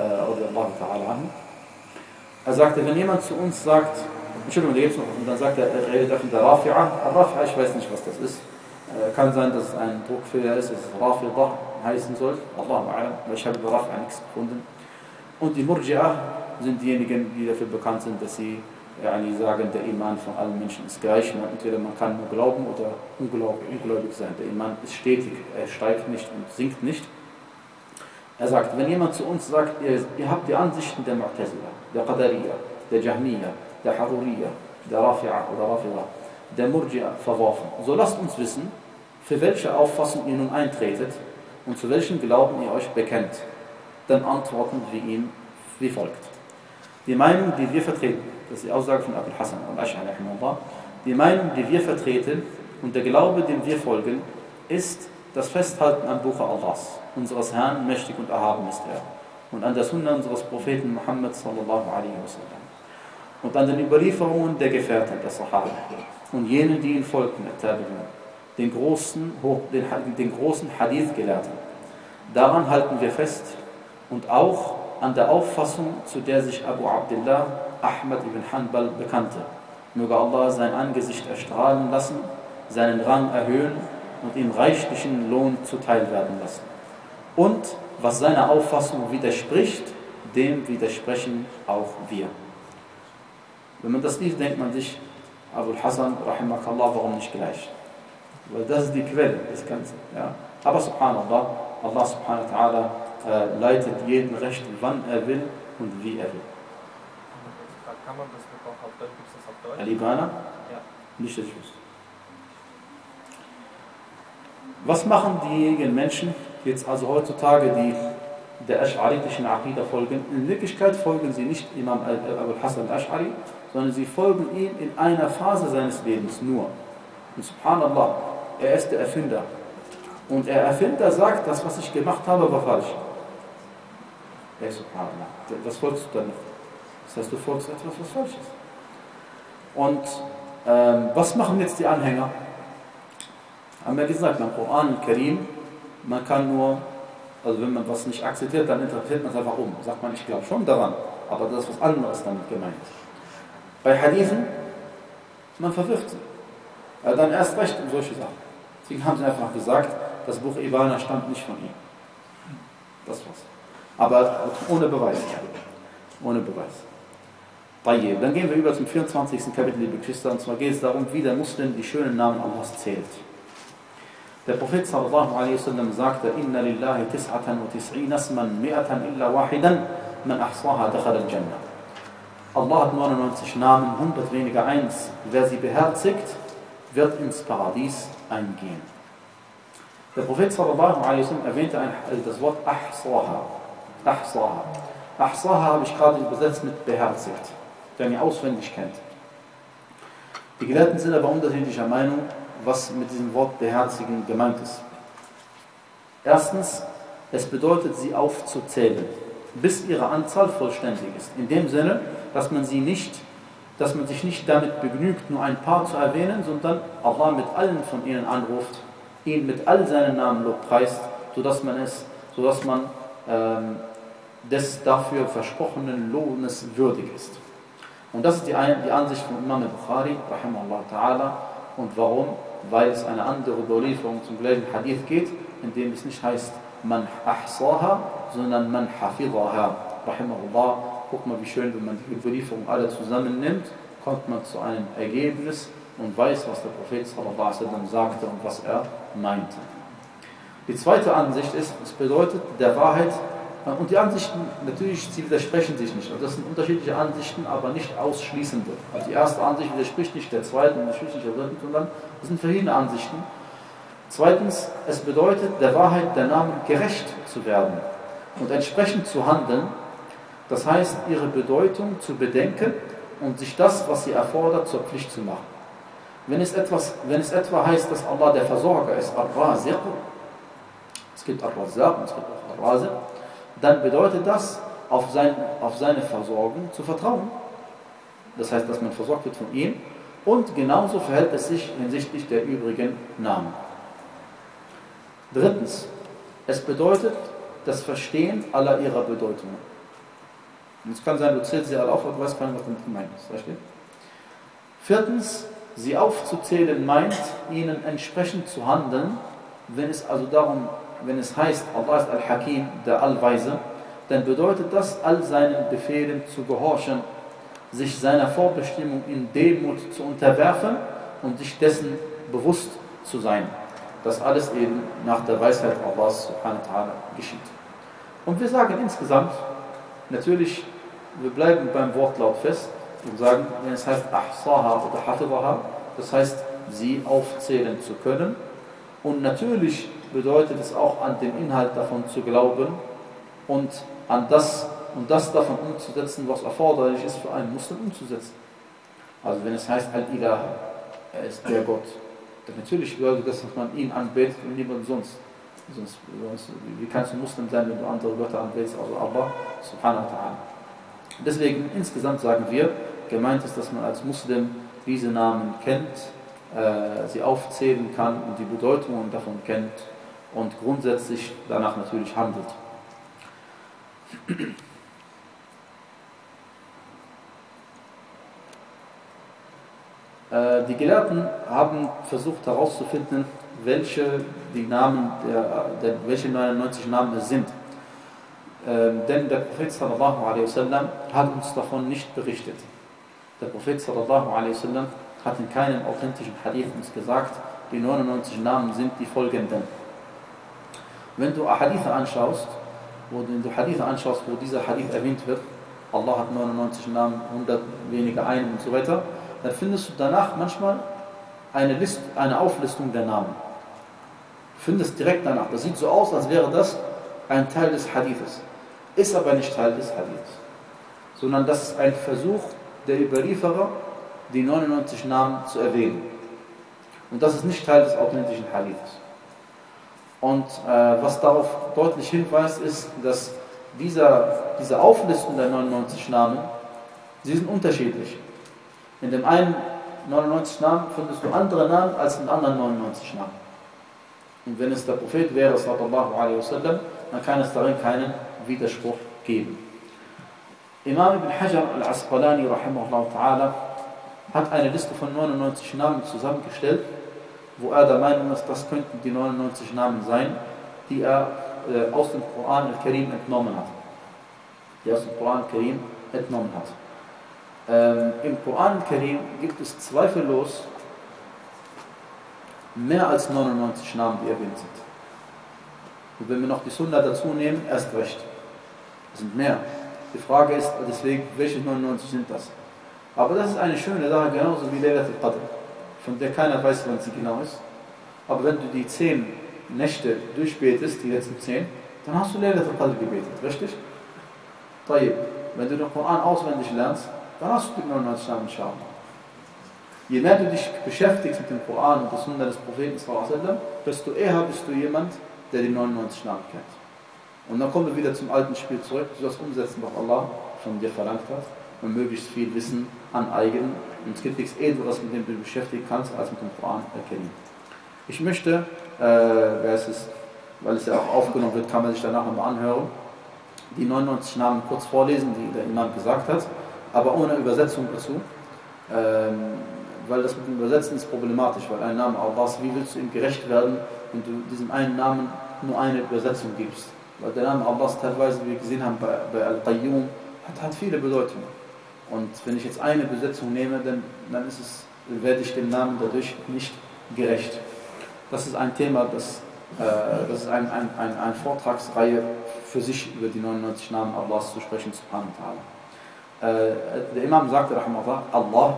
A: äh, Er sagte, wenn jemand zu uns sagt, Entschuldigung, da gibt es noch, und dann sagt er, er redet von der Rafi'a. Rafi'a, ich weiß nicht, was das ist. Äh, kann sein, dass es ein Druckfehler ist, dass es Rafi'a heißen soll. Allahu a'lam, weil ich habe über Rafi'a nichts gefunden. Und die Murji'a sind diejenigen, die dafür bekannt sind, dass sie yani sagen, der Iman von allen Menschen ist gleich. Entweder man kann nur glauben oder ungläubig, ungläubig sein. Der Iman ist stetig, er steigt nicht und sinkt nicht. Er sagt, wenn jemand zu uns sagt, ihr, ihr habt die Ansichten der Mu'tazila, der Qadariyya, der Jahmiyya, der Haruriyya, der Rafi'a oder Rafida, der Murji'a verworfen, so lasst uns wissen, für welche Auffassung ihr nun eintretet und zu welchem Glauben ihr euch bekennt, dann antworten wir ihm wie folgt. Die Meinung, die wir vertreten, das ist die Aussage von Abul Hasan al-Ash'ari, die Meinung, die wir vertreten und der Glaube, dem wir folgen, ist das Festhalten am Buche Allahs, unseres Herrn, mächtig und erhaben ist er, und an der Sunna unseres Propheten Muhammad sallallahu alaihi wasallam und an den Überlieferungen der Gefährten, der Sahaba und jenen, die ihn folgten, den großen, den, den großen Hadith-Gelehrten. Daran halten wir fest und auch an der Auffassung, zu der sich Abu Abdullah Ahmad ibn Hanbal bekannte. Möge Allah sein Angesicht erstrahlen lassen, seinen Rang erhöhen und ihm reichlichen Lohn zuteil werden lassen. Und was seiner Auffassung widerspricht, dem widersprechen auch wir. Wenn man das liest, denkt man sich, Abul Hasan, rahimakallah, warum nicht gleich? Weil das ist die Quelle des Ganzen. Ja? Aber subhanallah, Allah subhanahu wa ta'ala äh, leitet jeden recht, wann er will und wie er will.
B: Kann man das auch auf Deutsch? Gibt es das auf Deutsch?
A: Alibana?
B: Ja.
A: Nicht, dass ich wüsste. Was machen diejenigen Menschen jetzt also heutzutage, die der Ash'aritischen Aqidah folgen? In Wirklichkeit folgen sie nicht Imam Abul Hasan al-Ash'ari, sondern sie folgen ihm in einer Phase seines Lebens nur. Und subhanallah, er ist der Erfinder. Und der Erfinder sagt, das, was ich gemacht habe, war falsch. Ey, subhanallah, was folgst du dann nicht? Das heißt, du folgst etwas, was falsch ist. Und ähm, was machen jetzt die Anhänger? Haben wir gesagt, beim Koran Karim, man kann nur, also wenn man was nicht akzeptiert, dann interpretiert man es einfach um. Sagt man, ich glaube schon daran, aber das ist was anderes damit gemeint. Bei Hadithen, man verwirft sie. Ja, dann erst recht um solche Sachen. Deswegen haben sie einfach gesagt, das Buch Ibana stammt nicht von ihm. Das war's. Aber ohne Beweis. Ohne Beweis. Dann gehen wir über zum vierundzwanzigsten Kapitel, liebe Geschwister, und zwar geht es darum, wie der Muslim die schönen Namen Allahs zählt. Der Prophet sallallahu alaihi wasallam sagte, Inna lillahi tis'atan wa tis'ina asman mi'atan illa wahidan man ahsaha dakhala al-Jannah. Allah hat neunundneunzig Namen, hundert weniger eins. Wer sie beherzigt, wird ins Paradies eingehen. Der Prophet sallallahu alaihi wasallam erwähnte ein, das Wort ahsaha. Ahsaha. Ahsaha habe ich gerade übersetzt mit beherzigt, der ihn auswendig kennt. Die Gelehrten sind aber unterschiedlicher Meinung, was mit diesem Wort beherzigen gemeint ist. Erstens, es bedeutet, sie aufzuzählen, bis ihre Anzahl vollständig ist. In dem Sinne, dass man sie nicht, dass man sich nicht damit begnügt, nur ein paar zu erwähnen, sondern Allah mit allen von ihnen anruft, ihn mit all seinen Namen lobpreist, sodass man es, sodass man ähm, des dafür versprochenen Lohnes würdig ist. Und das ist die, die Ansicht von Imam al-Bukhari, rahimahullah ta'ala. Und warum? Weil es eine andere Überlieferung zum gleichen Hadith geht, in dem es nicht heißt, man ahsaha, sondern man hafidaha. Rahimahullah, guck mal, wie schön, wenn man die Überlieferung alle zusammennimmt, kommt man zu einem Ergebnis und weiß, was der Prophet sallallahu alaihi wasallam sagte und was er meinte. Die zweite Ansicht ist, es bedeutet der Wahrheit, und die Ansichten, natürlich, sie widersprechen sich nicht. Also das sind unterschiedliche Ansichten, aber nicht ausschließende. Also die erste Ansicht widerspricht nicht der zweiten, widerspricht nicht der dritten, sondern das sind verschiedene Ansichten. Zweitens, es bedeutet der Wahrheit der Namen gerecht zu werden und entsprechend zu handeln. Das heißt, ihre Bedeutung zu bedenken und sich das, was sie erfordert, zur Pflicht zu machen. Wenn es, etwas, wenn es etwa heißt, dass Allah der Versorger ist, Ar-Raziq, es gibt Ar-Razzaq und es gibt auch Ar-Raziq, dann bedeutet das, auf, sein, auf seine Versorgung zu vertrauen. Das heißt, dass man versorgt wird von ihm. Und genauso verhält es sich hinsichtlich der übrigen Namen. Drittens, es bedeutet das Verstehen aller ihrer Bedeutungen. Und es kann sein, du zählst sie alle auf, aber du weißt gar nicht, was damit gemeint ist. Versteht? Viertens, sie aufzuzählen meint, ihnen entsprechend zu handeln, wenn es also darum wenn es heißt, Allah ist Al-Hakim, der Allweise, dann bedeutet das, all seinen Befehlen zu gehorchen, sich seiner Vorbestimmung in Demut zu unterwerfen und sich dessen bewusst zu sein. Das alles eben nach der Weisheit Allahs subhanahu wa ta'ala geschieht. Und wir sagen insgesamt, natürlich, wir bleiben beim Wortlaut fest und sagen, wenn es heißt Ahsaha oder Hafidaha, das heißt, sie aufzählen zu können, Und natürlich bedeutet es auch, an den Inhalt davon zu glauben und an das und das davon umzusetzen, was erforderlich ist für einen Muslim umzusetzen. Also wenn es heißt Al-Ilah, er ist der Gott, dann natürlich bedeutet das, dass man ihn anbetet und niemand sonst. Sonst, sonst wie kannst du Muslim sein, wenn du andere Götter anbetest, also Allah subhanahu wa ta'ala. Deswegen insgesamt sagen wir, gemeint ist, dass man als Muslim diese Namen kennt, äh, sie aufzählen kann und die Bedeutungen davon kennt und grundsätzlich danach natürlich handelt. äh, die Gelehrten haben versucht herauszufinden, welche die Namen der, der welche neunundneunzig Namen es sind. Ähm, denn der Prophet sallallahu alaihi wasallam hat uns davon nicht berichtet. Der Prophet sallallahu alaihi wasallam hat in keinem authentischen Hadith uns gesagt, die neunundneunzig Namen sind die folgenden. Wenn du Hadithe anschaust, wo du, du Hadithe anschaust, wo dieser Hadith erwähnt wird, Allah hat neunundneunzig Namen, hundert weniger einen und so weiter, dann findest du danach manchmal eine, List, eine Auflistung der Namen. Du findest direkt danach. Das sieht so aus, als wäre das ein Teil des Hadithes. Ist aber nicht Teil des Hadiths. Sondern das ist ein Versuch der Überlieferer, die neunundneunzig Namen zu erwähnen. Und das ist nicht Teil des authentischen Hadiths. Und äh, was darauf deutlich hinweist, ist, dass dieser, diese Auflistung der neunundneunzig Namen, sie sind unterschiedlich. In dem einen neunundneunzig Namen findest du andere Namen als in anderen neunundneunzig Namen. Und wenn es der Prophet wäre, sallallahu alaihi wasallam, dann kann es darin keinen Widerspruch geben. Imam ibn Hajar al-Asqalani rahimahullah ta'ala hat eine Liste von neunundneunzig Namen zusammengestellt, wo er der Meinung ist, das könnten die neunundneunzig Namen sein, die er äh, aus dem Koran al-Karim entnommen hat. Die aus dem Koran al-Karim entnommen hat. Ähm, Im Koran al-Karim gibt es zweifellos mehr als neunundneunzig Namen, die erwähnt sind. Und wenn wir noch die Sunna dazu nehmen, erst recht. Es sind mehr. Die Frage ist deswegen, welche neunundneunzig sind das? Aber das ist eine schöne Sache, genauso wie Laylat al-Qadr, von der keiner weiß, wann sie genau ist. Aber wenn du die zehn Nächte durchbetest, die letzten zehn, dann hast du Laylat al-Qadr gebetet, richtig? Tayyib. Wenn du den Koran auswendig lernst, dann hast du die neunundneunzig Namen schauen. Je mehr du dich beschäftigst mit dem Koran und der Sunna des Propheten, desto eher bist du jemand, der die neunundneunzig Namen kennt. Und dann kommen wir wieder zum alten Spiel zurück. Du sollst umsetzen, was Allah von dir verlangt hat und möglichst viel Wissen aneignen. Und es gibt nichts Edleres, mit dem du dich beschäftigen kannst, als mit dem Koran erkennen. Ich möchte, äh, wer es ist, weil es ja auch aufgenommen wird, kann man sich danach nochmal anhören, die neunundneunzig Namen kurz vorlesen, die der Imam gesagt hat, aber ohne Übersetzung dazu. Ähm, weil das mit dem Übersetzen ist problematisch, weil ein Name Allahs, wie willst du ihm gerecht werden, wenn du diesem einen Namen nur eine Übersetzung gibst? Weil der Name Allahs teilweise, wie wir gesehen haben bei, bei Al-Qayyum, hat, hat viele Bedeutungen. Und wenn ich jetzt eine Übersetzung nehme, dann, dann ist es, werde ich dem Namen dadurch nicht gerecht. Das ist ein Thema, das, äh, das ist eine ein, ein, ein Vortragsreihe für sich, über die neunundneunzig Namen Allahs zu sprechen, subhanahu wa ta'ala. Äh, der Imam sagte, rahimahullah, Allah,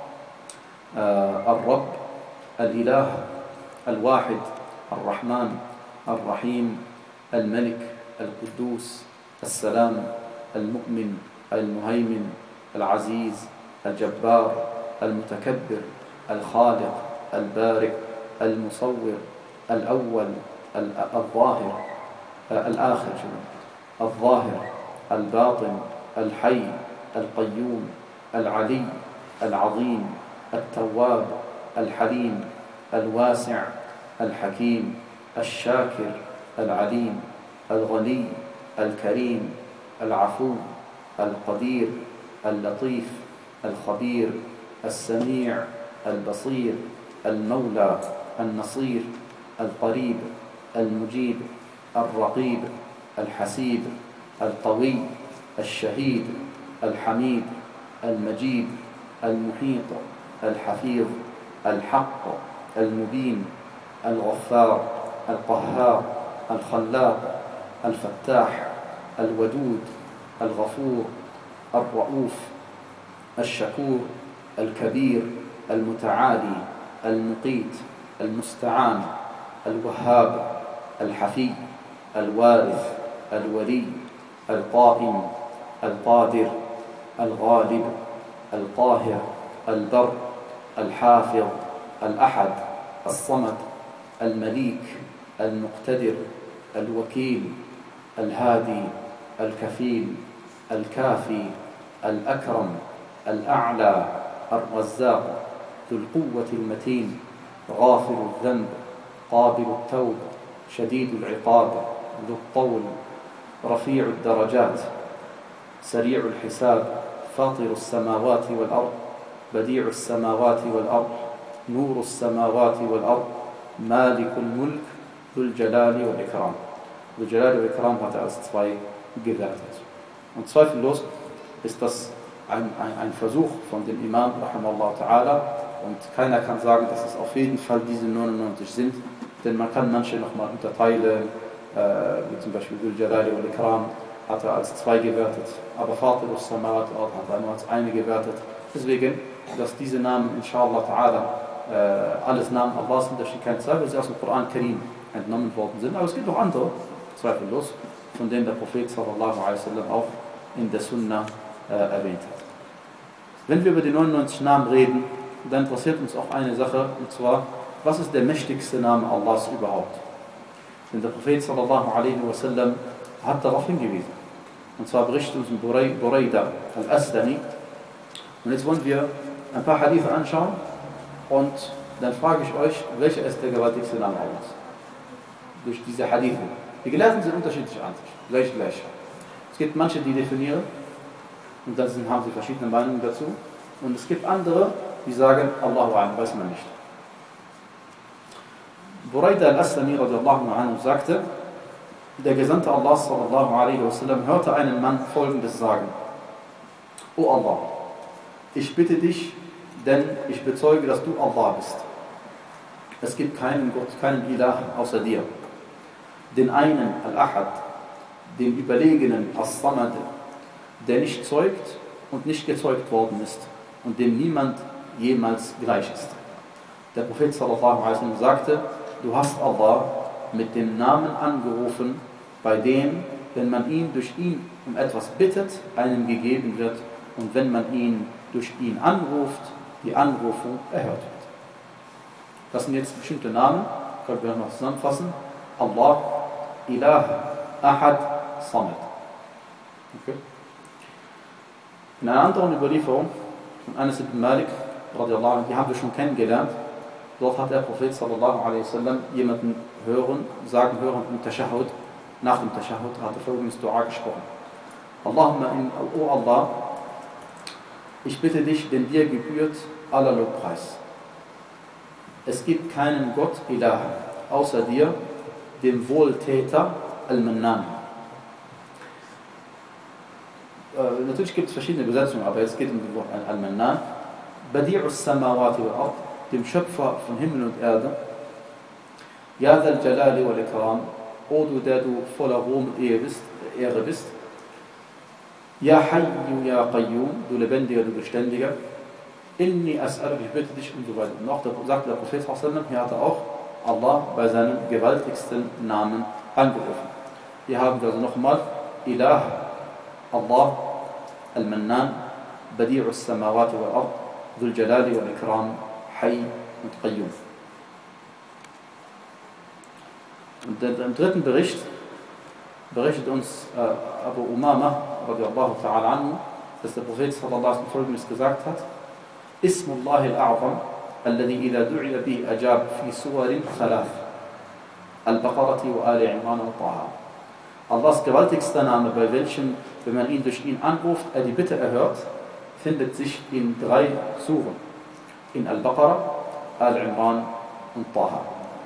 A: الرب الإله الواحد الرحمن الرحيم الملك القدوس السلام المؤمن المهيمن العزيز الجبار المتكبر الخالق البارئ المصور الأول الظاهر الآخر الظاهر الباطن الحي القيوم العلي العظيم التواب الحليم الواسع الحكيم الشاكر العليم الغني الكريم العفو القدير اللطيف الخبير السميع البصير المولى النصير القريب المجيب الرقيب الحسيب القوي الشهيد الحميد المجيد المحيط الحفيظ الحق المبين الغفار القهار الخلاق الفتاح الودود الغفور الرؤوف الشكور الكبير المتعالي المقيت المستعان الوهاب الحفي الوارث الولي القائم القادر الغالب القاهر البر الحافظ الأحد الصمد المليك المقتدر الوكيل الهادي الكفيل الكافي الأكرم الأعلى الرزاق ذو القوة المتين غافر الذنب قابل التوب شديد العقاب ذو الطول رفيع الدرجات سريع الحساب فاطر السماوات والأرض بديع السماوات والأرض نور السماوات والأرض مالك الملك ذو الجلال والإكرام. ذو الجلال والإكرام hat er als zwei gewertet. Und zweifellos ist das ein, ein, ein Versuch von dem Imam rahimahullah ta'ala, und keiner kann sagen, dass es auf jeden Fall diese neunundneunzig sind, denn man kann manche nochmal unterteilen, äh, wie zum Beispiel Dhul Jalali wal Ikram hat er als zwei gewertet, aber Fatir al-Samawat hat er nur als eine gewertet. Deswegen, dass diese Namen inshallah ta'ala äh, alles Namen Allahs sind, da steht kein Zweifel, sie aus dem Koran Karim entnommen worden sind, aber es gibt auch andere, zweifellos, von denen der Prophet sallallahu alaihi wasallam auch in der Sunna äh, erwähnt hat. Wenn wir über die neunundneunzig Namen reden, dann interessiert uns auch eine Sache, und zwar, was ist der mächtigste Name Allahs überhaupt? Denn der Prophet sallallahu alaihi wasallam hat darauf hingewiesen. Und zwar berichtet uns Buraida al-Aslami. Und jetzt wollen wir ein paar Hadithe anschauen und dann frage ich euch, welcher ist der gewaltigste Name Allahs? Durch diese Hadithe. Die Gelehrten sind unterschiedlich Ansicht, gleich gleich. Es gibt manche, die definieren und dann haben sie verschiedene Meinungen dazu. Und es gibt andere, die sagen, Allahu a'lam, weiß man nicht. Buraida al-Aslami radiallahu anhu sagte, der Gesandte Allah sallallahu alaihi wasallam hörte einen Mann Folgendes sagen: O Allah, ich bitte dich, denn ich bezeuge, dass du Allah bist. Es gibt keinen Gott, keinen Ilah außer dir. Den einen, Al-Ahad, den Überlegenen, As-Samad, der nicht zeugt und nicht gezeugt worden ist und dem niemand jemals gleich ist. Der Prophet sallallahu alaihi wasallam sagte, du hast Allah mit dem Namen angerufen, bei dem, wenn man ihn durch ihn um etwas bittet, einem gegeben wird, und wenn man ihn durch ihn anruft, die Anrufung erhört wird. Das sind jetzt bestimmte Namen, können wir noch zusammenfassen. Allah, Ilah, Ahad, Samad. Okay. In einer anderen Überlieferung von Anas ibn Malik, radiallahu anhu, die haben wir schon kennengelernt. Dort hat der Prophet sallallahu alaihi wasallam jemanden hören, sagen hören im Tashahhud, nach dem Tashahhud hat er folgendes Dua gesprochen: Allahumma in, O Allah, ich bitte dich, denn dir gebührt aller Lobpreis. Es gibt keinen Gott, Ilah, außer dir, dem Wohltäter, Al-Mannan. Äh, natürlich gibt es verschiedene Übersetzungen, aber jetzt geht es um das Wort Al-Mannan. Badi'u as-Samawati wal-Ard, dem Schöpfer von Himmel und Erde. Ya Dhal Jalali wal Ikram, O du, der du voller Ruhm und Ehre bist. Ya Hayyu Ya Qayyum, du Lebendiger, du Beständiger. Inni as'aluka, ich bitte dich, und so weiter. Und auch der, sagt der Prophet sallallahu alaihi wasallam, hier hat er auch Allah bei seinem gewaltigsten Namen angerufen. Hier haben wir also nochmal Ilah, Allah, Al-Mannan, Badi'u as-Samawati wal-Ard, Dhul Jalali wal Ikram, Hayy und Qayyum. Und im dritten Bericht berichtet uns äh, Abu Umama radiallahu ta'ala anhu, dass der Prophet sallallahu alaihi wasallam folgendes gesagt hat: Ismullah al-A'zam alladhi idha du'iya bihi ajab fi suwarin thalath al-Baqarati wa Ali Imran wa Taha. Allahs gewaltigster Name, bei welchem, wenn man ihn durch ihn anruft, er die Bitte erhört, findet sich in drei Suren: in Al-Baqarah, Al-Imran und Taha.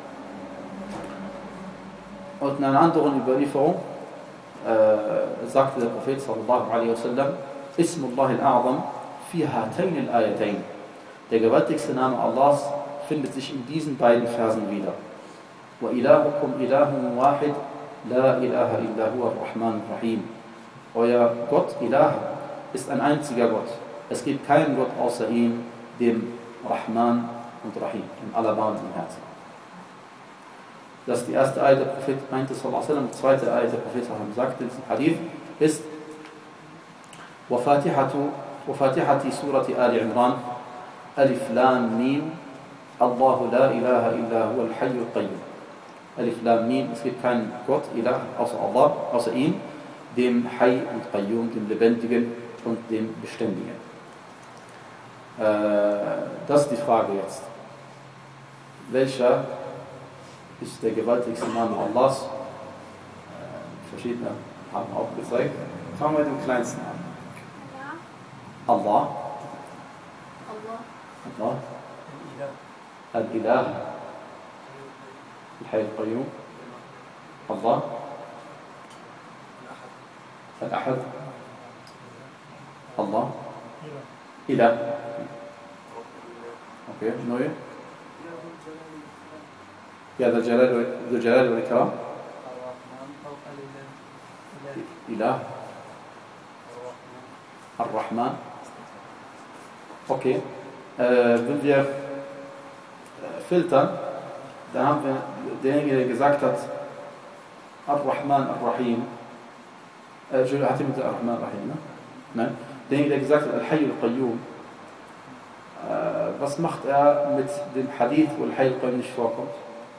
A: Und in einer anderen Überlieferung äh, sagte der Prophet sallallahu alaihi wasallam: Ismullah al-A'zam fi hatayn al-ayatayn. Der gewaltigste Name Allahs findet sich in diesen beiden Versen wieder. Wa ilahukum ilahun wahid, la ilaha illa huwa ar-Rahman ar-Rahim. Euer Gott, Ilah, ist ein einziger Gott. Es gibt keinen Gott außer ihm, dem Rahman und Rahim, dem Allerbarmenden Herzen. dass die erste Ayat der Prophet meinte, sallallahu alaihi wasallam, die zweite Ayat der Prophet sallallahu alaihi wasallam sagte in diesem Hadith, ist وَفَاتِحَةُ وَفَاتِحَةِ سُورَةِ آلِ عِمْرَانِ أَلِفْ لَامْ مِيم اللَّهُ لَا إِلَهَ إِلَّا هُوَ الْحَيُّ الْقَيُّومُ. Alif Lam Mim, es gibt keinen Gott, Ilah, außer Allah, außer ihm, dem Hayy und Qayyum, dem Lebendigen und dem Beständigen. Äh, das ist die Frage jetzt. Welcher ist der gewaltigste Name Allahs? Äh, verschiedene haben auch gezeigt. Fangen wir mit dem kleinsten an. Allah. Allah. Al-Ilah. Al-Hayy al-Qayyum. Allah. Al-Ahad. Allah. Ilah. Okay, neue. Ja, der Jalal, der Jalal wal Ikram. Ilah. Ar-Rahman. Okay. Äh, wenn wir äh, filtern, dann haben wir derjenige, der gesagt hat, Ar-Rahman, Ar-Rahim. Äh, hat er mit Ar-Rahman, Ar-Rahim, ne? Nein. Derjenige, der gesagt hat, Al-Hayy al-Qayyum. Äh, was macht er mit dem Hadith, wo Al-Hayy al-Qayyum nicht vorkommt?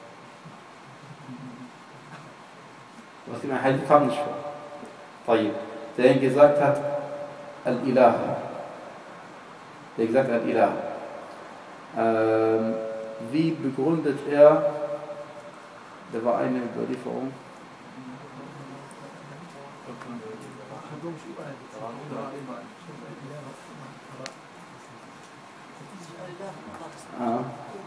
A: Was dem Hadith kam nicht vor. Tayyib. Derjenige gesagt hat, Al-Ilah. Der gesagt hat, Al-Ilah. Ähm, wie begründet er, da war eine Überlieferung, ah.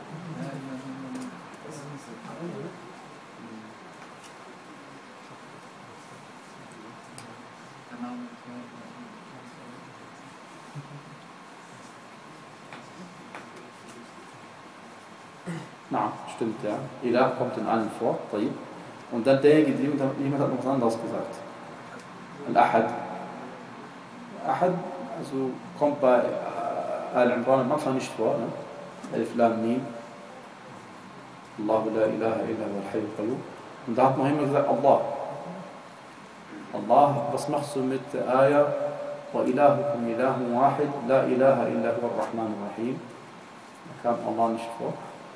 A: Na, stimmt, ja. Ilah kommt in allen vor, und dann derjenige, jemand hat noch was anderes gesagt. Al-Ahad. Ahad, also kommt bei Al-Imran am Anfang nicht vor, ne? Alif Lam Mim. Allahu la ilaha illa huwa al-Hayy al-Qayyum. Und da hat man immer gesagt, Allah. Allah, was machst du mit der Ayah? Wa ilahukum ilahun wahid, la ilaha illa huwa ar-Rahman ar-Rahim. Da kam Allah nicht vor.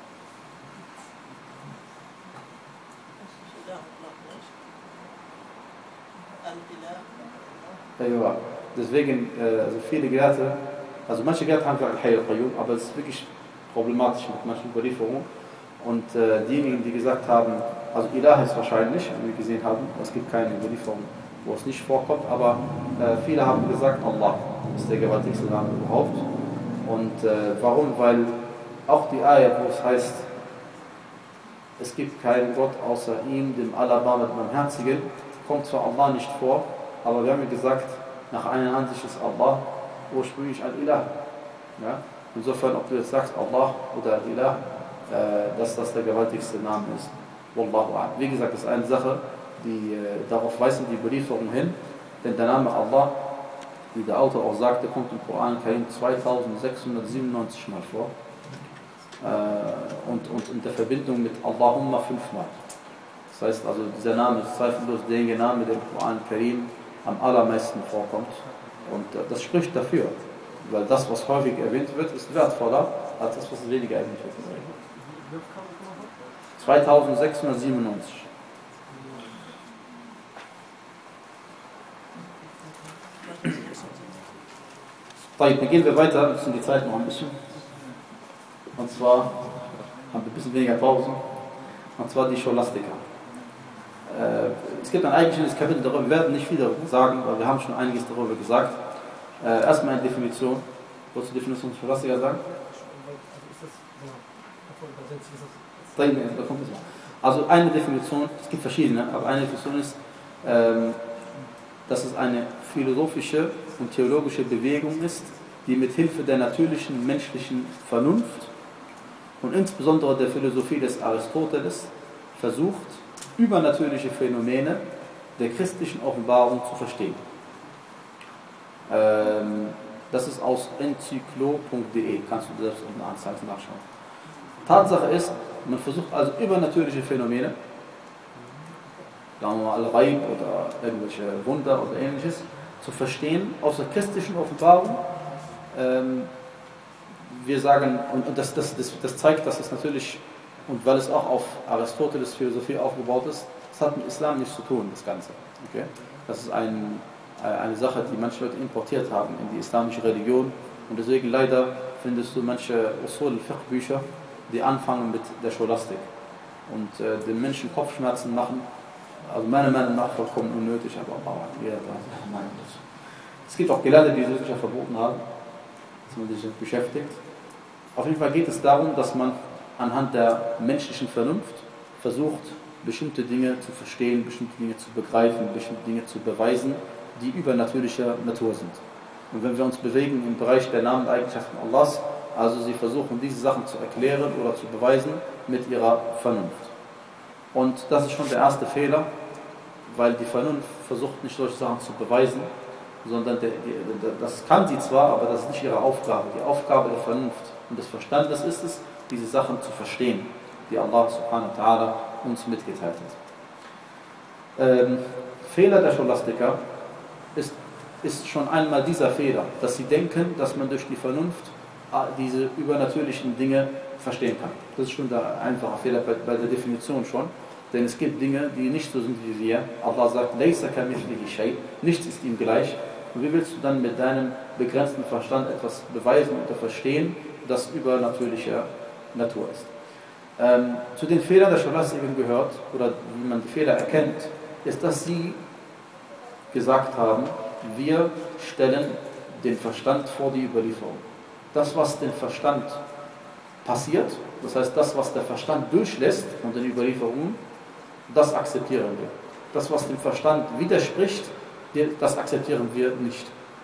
A: Ja, deswegen, also viele Gelehrte, also manche Gelehrte haben gesagt Al-Hayy al-Qayyum, aber es ist wirklich problematisch mit manchen Überlieferungen. Und äh, diejenigen, die gesagt haben, also Ilah ist wahrscheinlich, wie wir gesehen haben, es gibt keine Überlieferung, wo es nicht vorkommt, aber äh, viele haben gesagt, Allah ist der gewaltigste Name überhaupt. Und äh, warum? Weil auch die Ayah, wo es heißt, es gibt keinen Gott außer ihm, dem Allerbarmen und Barmherzigen, kommt zwar Allah nicht vor, aber wir haben ja gesagt, nach einer Ansicht ist Allah ursprünglich Al-Ilah. Ja? Insofern, ob du jetzt sagst Allah oder Al-Ilah, äh, dass das der gewaltigste Name ist. Wallahu a'lam. Wie gesagt, das ist eine Sache, die äh, darauf weisen die Überlieferungen hin, denn der Name Allah, wie der Autor auch sagte, kommt im Koran Karim zweitausendsechshundertsiebenundneunzig Mal vor. Äh, und, und in der Verbindung mit Allahumma fünfmal. Das heißt also, dieser Name ist zweifellos der Name, der im Koran Karim am allermeisten vorkommt. Und das spricht dafür, weil das, was häufig erwähnt wird, ist wertvoller als das, was weniger erwähnt wird. zweitausendsechshundertsiebenundneunzig. Dann gehen wir weiter, wir müssen die Zeit noch ein bisschen. Und zwar haben wir ein bisschen weniger Pausen. Und zwar die Scholastika. Es gibt ein eigenes Kapitel darüber, wir werden nicht viel darüber sagen, weil wir haben schon einiges darüber gesagt. Äh, erstmal eine Definition. Wolltest du die Definition von Scholastika sagen? Also eine Definition, es gibt verschiedene, aber eine Definition ist, ähm, dass es eine philosophische und theologische Bewegung ist, die mit Hilfe der natürlichen menschlichen Vernunft und insbesondere der Philosophie des Aristoteles versucht, übernatürliche Phänomene der christlichen Offenbarung zu verstehen. Ähm, das ist aus encyclo punkt de, kannst du selbst unten anzeigen nachschauen. Tatsache ist, man versucht also übernatürliche Phänomene sagen wir mal Al-Ghaib oder irgendwelche Wunder oder ähnliches, zu verstehen aus der christlichen Offenbarung. Ähm, wir sagen, und das, das, das, das zeigt, dass es natürlich, und weil es auch auf Aristoteles Philosophie aufgebaut ist, das hat mit Islam nichts zu tun, das Ganze. Okay? Das ist ein, eine Sache, die manche Leute importiert haben in die islamische Religion, und deswegen leider findest du manche Usul-Fiqh-Bücher, die anfangen mit der Scholastik und äh, den Menschen Kopfschmerzen machen. Also meiner Meinung nach vollkommen unnötig, aber auch jeder Meinung dazu. Es gibt auch Gelehrte, die sicher verboten haben, dass man sich beschäftigt. Auf jeden Fall geht es darum, dass man anhand der menschlichen Vernunft versucht, bestimmte Dinge zu verstehen, bestimmte Dinge zu begreifen, bestimmte Dinge zu beweisen, die übernatürlicher Natur sind. Und wenn wir uns bewegen im Bereich der Namen und Eigenschaften Allahs, also sie versuchen, diese Sachen zu erklären oder zu beweisen mit ihrer Vernunft. Und das ist schon der erste Fehler, weil die Vernunft versucht nicht solche Sachen zu beweisen, sondern der, die, das kann sie zwar, aber das ist nicht ihre Aufgabe. Die Aufgabe der Vernunft und des Verstandes ist es, diese Sachen zu verstehen, die Allah subhanahu wa ta'ala uns mitgeteilt hat. Ähm, Fehler der Scholastiker ist, ist schon einmal dieser Fehler, dass sie denken, dass man durch die Vernunft diese übernatürlichen Dinge verstehen kann. Das ist schon der einfache Fehler bei, bei der Definition schon. Denn es gibt Dinge, die nicht so sind wie wir. Allah sagt, Laysa kamithlihi shay, nichts ist ihm gleich. Und wie willst du dann mit deinem begrenzten Verstand etwas beweisen oder verstehen, das übernatürlicher Natur ist? Ähm, zu den Fehlern der Scholastiken gehört, oder wie man die Fehler erkennt, ist, dass sie gesagt haben, wir stellen den Verstand vor die Überlieferung. Das, was den Verstand passiert, das heißt das, was der Verstand durchlässt und den Überlieferungen, das akzeptieren wir. Das, was dem Verstand widerspricht, das akzeptieren wir nicht.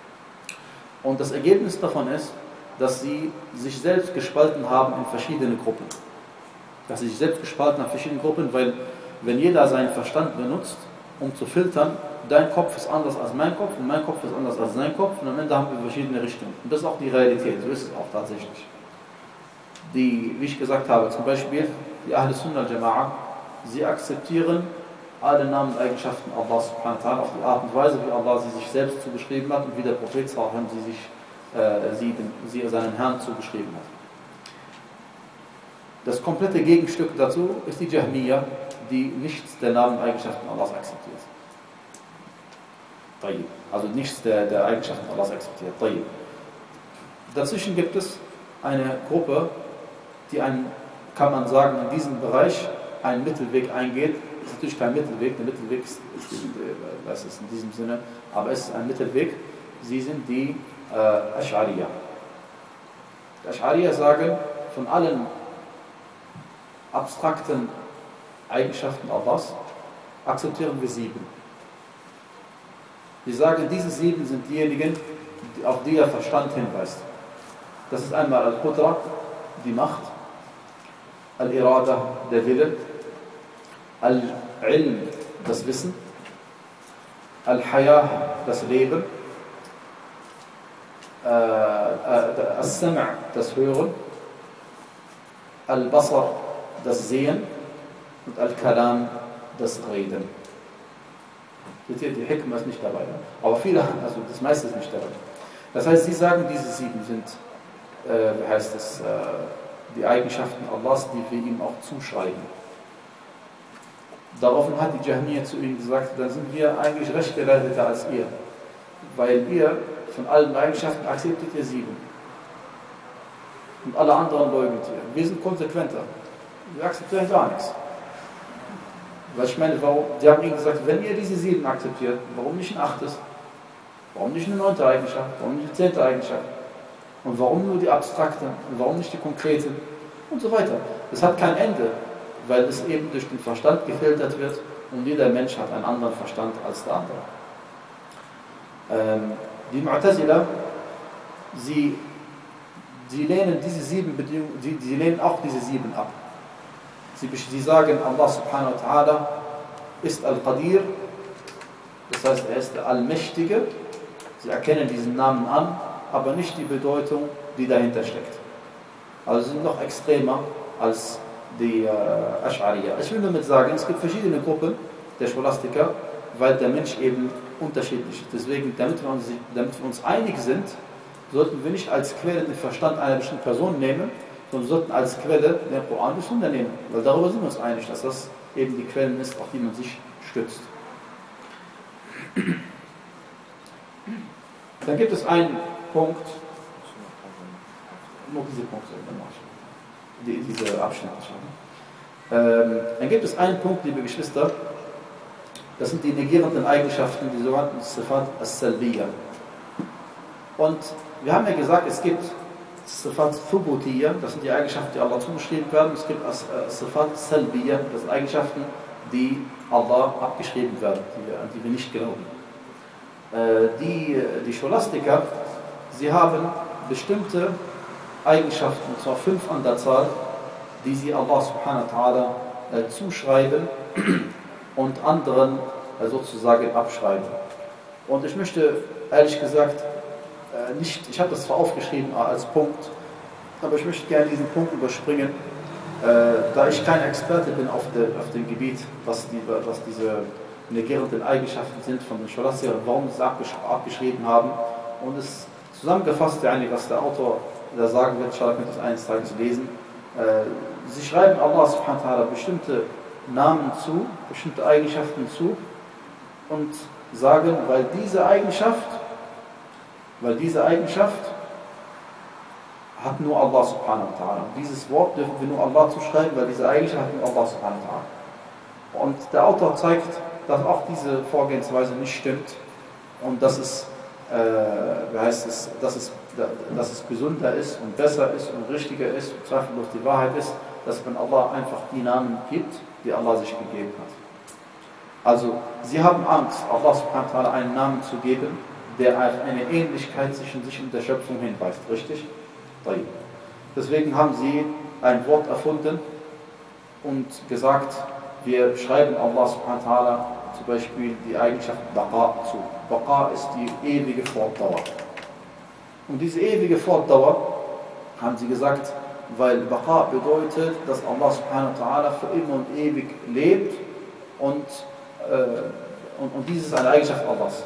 A: Und das Ergebnis davon ist, dass sie sich selbst gespalten haben in verschiedene Gruppen. Dass sie sich selbst gespalten haben in verschiedene Gruppen, weil wenn jeder seinen Verstand benutzt, um zu filtern, dein Kopf ist anders als mein Kopf und mein Kopf ist anders als sein Kopf, und am Ende haben wir verschiedene Richtungen. Und das ist auch die Realität, so ist es auch tatsächlich. Die, wie ich gesagt habe, zum Beispiel die Ahl Sunnah al-Jama'a, sie akzeptieren alle Namen und Eigenschaften Allah subhanahu wa ta'ala auf die Art und Weise, wie Allah sie sich selbst zugeschrieben hat und wie der Prophet sallallahu alaihi wasallam sie sich äh, sie, dem, sie seinem Herrn zugeschrieben hat. Das komplette Gegenstück dazu ist die Jahmiya, die nichts der Namen und Eigenschaften Allahs akzeptiert. Also nichts der, der Eigenschaften Allahs akzeptiert. Dazwischen gibt es eine Gruppe, die einen, kann man sagen, in diesem Bereich einen Mittelweg eingeht. Das ist natürlich kein Mittelweg, der Mittelweg ist, ist, das ist in diesem Sinne, aber es ist ein Mittelweg. Sie sind die äh, Ash'ariya. Die Ash'ariya sagen, von allen abstrakten Eigenschaften Allahs akzeptieren wir sieben. Sie sagen, diese sieben sind diejenigen, auf die der Verstand hinweist. Das ist einmal Al-Qudra, die Macht, Al-Irada, der Wille, Al-Ilm, das Wissen, Al-Haya, das Leben, äh, äh, Al-Sam', das Hören, Al-Basar, das Sehen und Al-Kalam, das Reden. Die Hikmah ist nicht dabei, aber viele, also das meiste ist nicht dabei. Das heißt, sie sagen, diese sieben sind, äh, wie heißt es, äh, die Eigenschaften Allahs, die wir ihm auch zuschreiben. Daraufhin hat die Jahmiya zu ihnen gesagt, dann sind wir eigentlich rechtgeleiteter als ihr, weil ihr von allen Eigenschaften akzeptiert ihr sieben und alle anderen leugnet ihr. Wir sind konsequenter, wir akzeptieren gar nichts. Weil ich meine, warum, die haben ihnen gesagt, wenn ihr diese sieben akzeptiert, warum nicht ein achtes? Warum nicht eine neunte Eigenschaft? Warum nicht eine zehnte Eigenschaft? Und warum nur die abstrakte? Und warum nicht die konkrete? Und so weiter. Das hat kein Ende, weil es eben durch den Verstand gefiltert wird und jeder Mensch hat einen anderen Verstand als der andere. Ähm, die Mu'tazila, sie, sie lehnen diese sieben Bedingungen, sie, sie lehnen auch diese sieben ab. Sie, sie sagen, Allah subhanahu wa ta'ala ist Al-Qadir, das heißt, er ist der Allmächtige. Sie erkennen diesen Namen an, aber nicht die Bedeutung, die dahinter steckt. Also sie sind noch extremer als die äh, Ash'ariya. Ich will damit sagen, es gibt verschiedene Gruppen, der Scholastiker, weil der Mensch eben unterschiedlich ist. Deswegen, damit wir uns, damit wir uns einig sind, sollten wir nicht als Quelle den Verstand einer bestimmten Person nehmen, sondern sollten als Quelle den Koran und die Sunna nehmen. Weil darüber sind wir uns einig, dass das eben die Quellen ist, auf die man sich stützt. Dann gibt es einen Punkt, nur diese Punkte, die, diese Abschnitte. Ähm, dann gibt es einen Punkt, liebe Geschwister, das sind die negierenden Eigenschaften, die sogenannten Sifat as-Salbiyya. Und wir haben ja gesagt, es gibt Sifat Thubutiyya, das sind die Eigenschaften, die Allah zugeschrieben werden. Es gibt Sifat Salbiyya, das sind Eigenschaften, die Allah abgeschrieben werden, die wir, an die wir nicht glauben. Die, die Scholastiker, sie haben bestimmte Eigenschaften, und zwar fünf an der Zahl, die sie Allah subhanahu wa ta'ala zuschreiben und anderen sozusagen abschreiben. Und ich möchte ehrlich gesagt nicht, ich habe das zwar aufgeschrieben als Punkt, aber ich möchte gerne diesen Punkt überspringen, da ich kein Experte bin auf, de, auf dem Gebiet, was, die, was diese negierenden Eigenschaften sind von den Scholastikern, warum sie es abgeschrieben haben. Und es zusammengefasst, was der Autor da sagen wird, schaut mir das eines Tages lesen. Sie schreiben Allah subhanahu wa ta'ala bestimmte Namen zu, bestimmte Eigenschaften zu und sagen, weil diese Eigenschaft, weil diese Eigenschaft hat nur Allah subhanahu wa ta'ala. Dieses Wort dürfen wir nur Allah zuschreiben, weil diese Eigenschaft hat nur Allah subhanahu wa ta'ala. Und der Autor zeigt, dass auch diese Vorgehensweise nicht stimmt und dass es, äh, wie heißt es, dass es, dass es gesünder ist und besser ist und richtiger ist und zweifellos die Wahrheit ist, dass man Allah einfach die Namen gibt, die Allah sich gegeben hat. Also, sie haben Angst, Allah subhanahu wa ta'ala einen Namen zu geben, der auf eine Ähnlichkeit zwischen sich und der Schöpfung hinweist, richtig? Deswegen haben sie ein Wort erfunden und gesagt, wir schreiben Allah subhanahu wa ta'ala zum Beispiel die Eigenschaft Baqa zu. Baqa ist die ewige Fortdauer. Und diese ewige Fortdauer, haben sie gesagt, weil Baqa bedeutet, dass Allah subhanahu wa ta'ala für immer und ewig lebt und, äh, und, und dies ist eine Eigenschaft Allahs.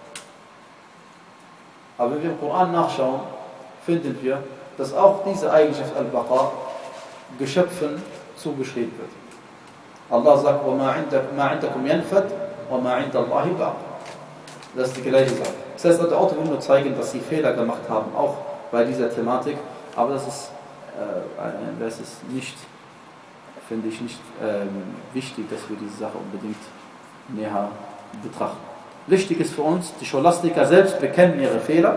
A: Aber wenn wir im Koran nachschauen, finden wir, dass auch diese Eigenschaft Al-Baqa Geschöpfen zugeschrieben wird. Allah sagt, وَمَا عِنْدَكُمْ يَنْفَدْ وَمَا عِنْدَ اللَّهِ بَعْدُ. Das ist die gleiche Sache. Das heißt, der Autor will nur zeigen, dass sie Fehler gemacht haben, auch bei dieser Thematik. Aber das ist, äh, das ist nicht, finde ich, nicht äh, wichtig, dass wir diese Sache unbedingt näher betrachten. Wichtig ist für uns, die Scholastiker selbst bekennen ihre Fehler.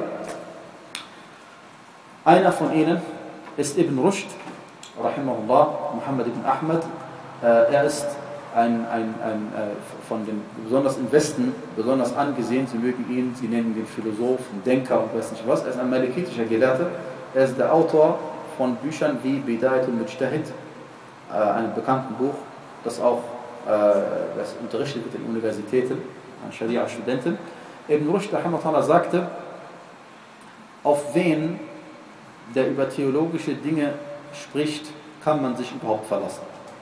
A: Einer von ihnen ist Ibn Rushd, rahimahullah, Muhammad ibn Ahmad. Er ist ein, ein, ein, von den, besonders im Westen, besonders angesehen. Sie mögen ihn, sie nennen ihn Philosophen, Denker und weiß nicht was. Er ist ein malikitischer Gelehrter. Er ist der Autor von Büchern wie Bidayat al-Mujtahid, einem bekannten Buch, das auch das unterrichtet wird in Universitäten, an Scharia-Studenten. Ibn Rushd sagte, auf wen, der über theologische Dinge spricht, kann man sich überhaupt verlassen.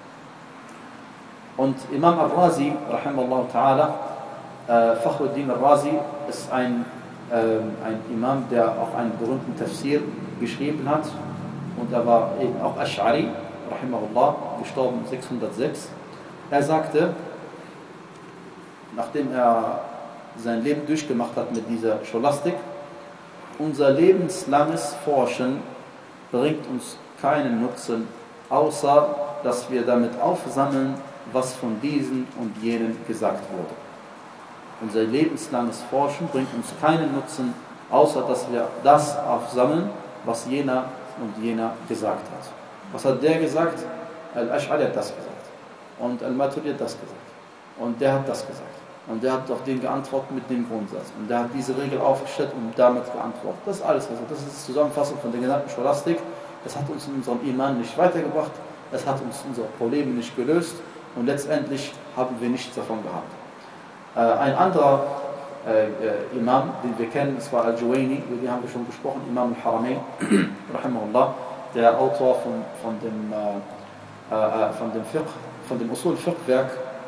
A: Und Imam al-Razi, rahimahullah ta'ala, äh, Fakhruddin al-Razi, ist ein, äh, ein Imam, der auch einen berühmten Tafsir geschrieben hat. Und er war eben auch Ash'ari, rahimahullah, gestorben sechshundertsechs. Er sagte, nachdem er sein Leben durchgemacht hat mit dieser Scholastik, unser lebenslanges Forschen bringt uns keinen Nutzen, außer dass wir damit aufsammeln, was von diesen und jenen gesagt wurde. Unser lebenslanges Forschen bringt uns keinen Nutzen, außer dass wir das aufsammeln, was jener und jener gesagt hat. Was hat der gesagt? Al-Ash'ari hat das gesagt. Und Al-Maturidi hat das gesagt. Und der hat das gesagt. Und der hat auf den geantwortet mit dem Grundsatz. Und der hat diese Regel aufgestellt und damit geantwortet. Das ist alles. Also das ist die Zusammenfassung von der genannten Scholastik. Das hat uns in unserem Iman nicht weitergebracht. Es hat uns unsere Probleme nicht gelöst. Und letztendlich haben wir nichts davon gehabt. Äh, ein anderer äh, Imam, den wir kennen, das war Al-Juwayni, über den haben wir schon gesprochen, Imam al-Haramain, rahimahullah, der Autor von, von dem, äh, äh, von dem Fiqh, von dem Usul-Fiqh-Werk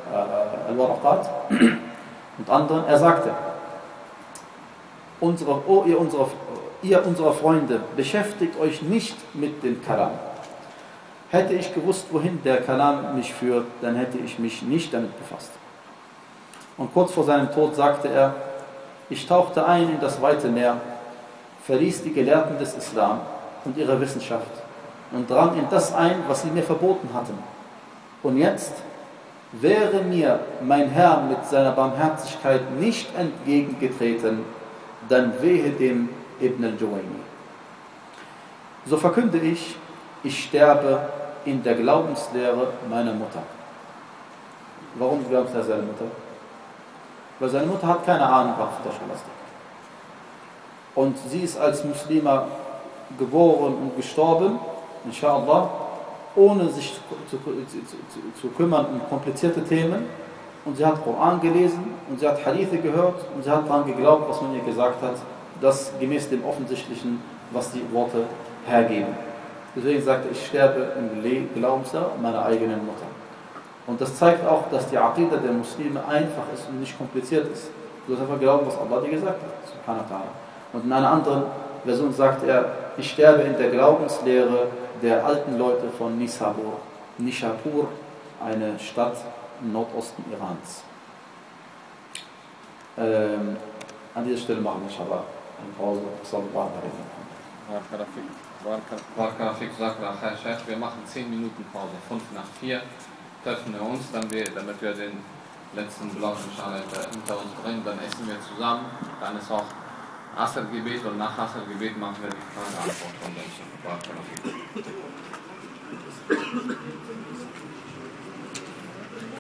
A: äh, Al-Waraqat und anderen. Er sagte, unsere, oh, ihr, unsere, ihr unsere Freunde, beschäftigt euch nicht mit dem Kalam. Hätte ich gewusst, wohin der Kalam mich führt, dann hätte ich mich nicht damit befasst. Und kurz vor seinem Tod sagte er, ich tauchte ein in das weite Meer, verließ die Gelehrten des Islam und ihre Wissenschaft und drang in das ein, was sie mir verboten hatten. Und jetzt wäre mir mein Herr mit seiner Barmherzigkeit nicht entgegengetreten, dann wehe dem Ibn al-Juwayni. So verkünde ich, ich sterbe in der Glaubenslehre meiner Mutter. Warum glaubt er seine Mutter? Weil seine Mutter hat keine Ahnung von der Scholastik. Und sie ist als Muslima geboren und gestorben, inshallah, ohne sich zu, zu, zu, zu kümmern um komplizierte Themen. Und sie hat Koran gelesen und sie hat Hadithe gehört und sie hat daran geglaubt, was man ihr gesagt hat, das gemäß dem Offensichtlichen, was die Worte hergeben. Deswegen sagte ich, sterbe im Glaubenslehre meiner eigenen Mutter. Und das zeigt auch, dass die Aqidah der Muslime einfach ist und nicht kompliziert ist. Du sollst einfach glauben, was Allah dir gesagt hat. Subhanahu wa ta'ala. Und in einer anderen Version sagt er, ich sterbe in der Glaubenslehre der alten Leute von Nisabur. Nishapur, eine Stadt im Nordosten Irans. Ähm, an dieser Stelle machen wir inshallah eine Pause. Sallallahu alaihi
C: wa sallam. Wir machen zehn Minuten Pause, fünf nach vier. Treffen wir uns, dann wir, damit wir den letzten Block hinter uns bringen, dann essen wir zusammen, dann ist auch Asr-Gebet und nach Asr-Gebet machen wir die Frage-Antwort von Menschen.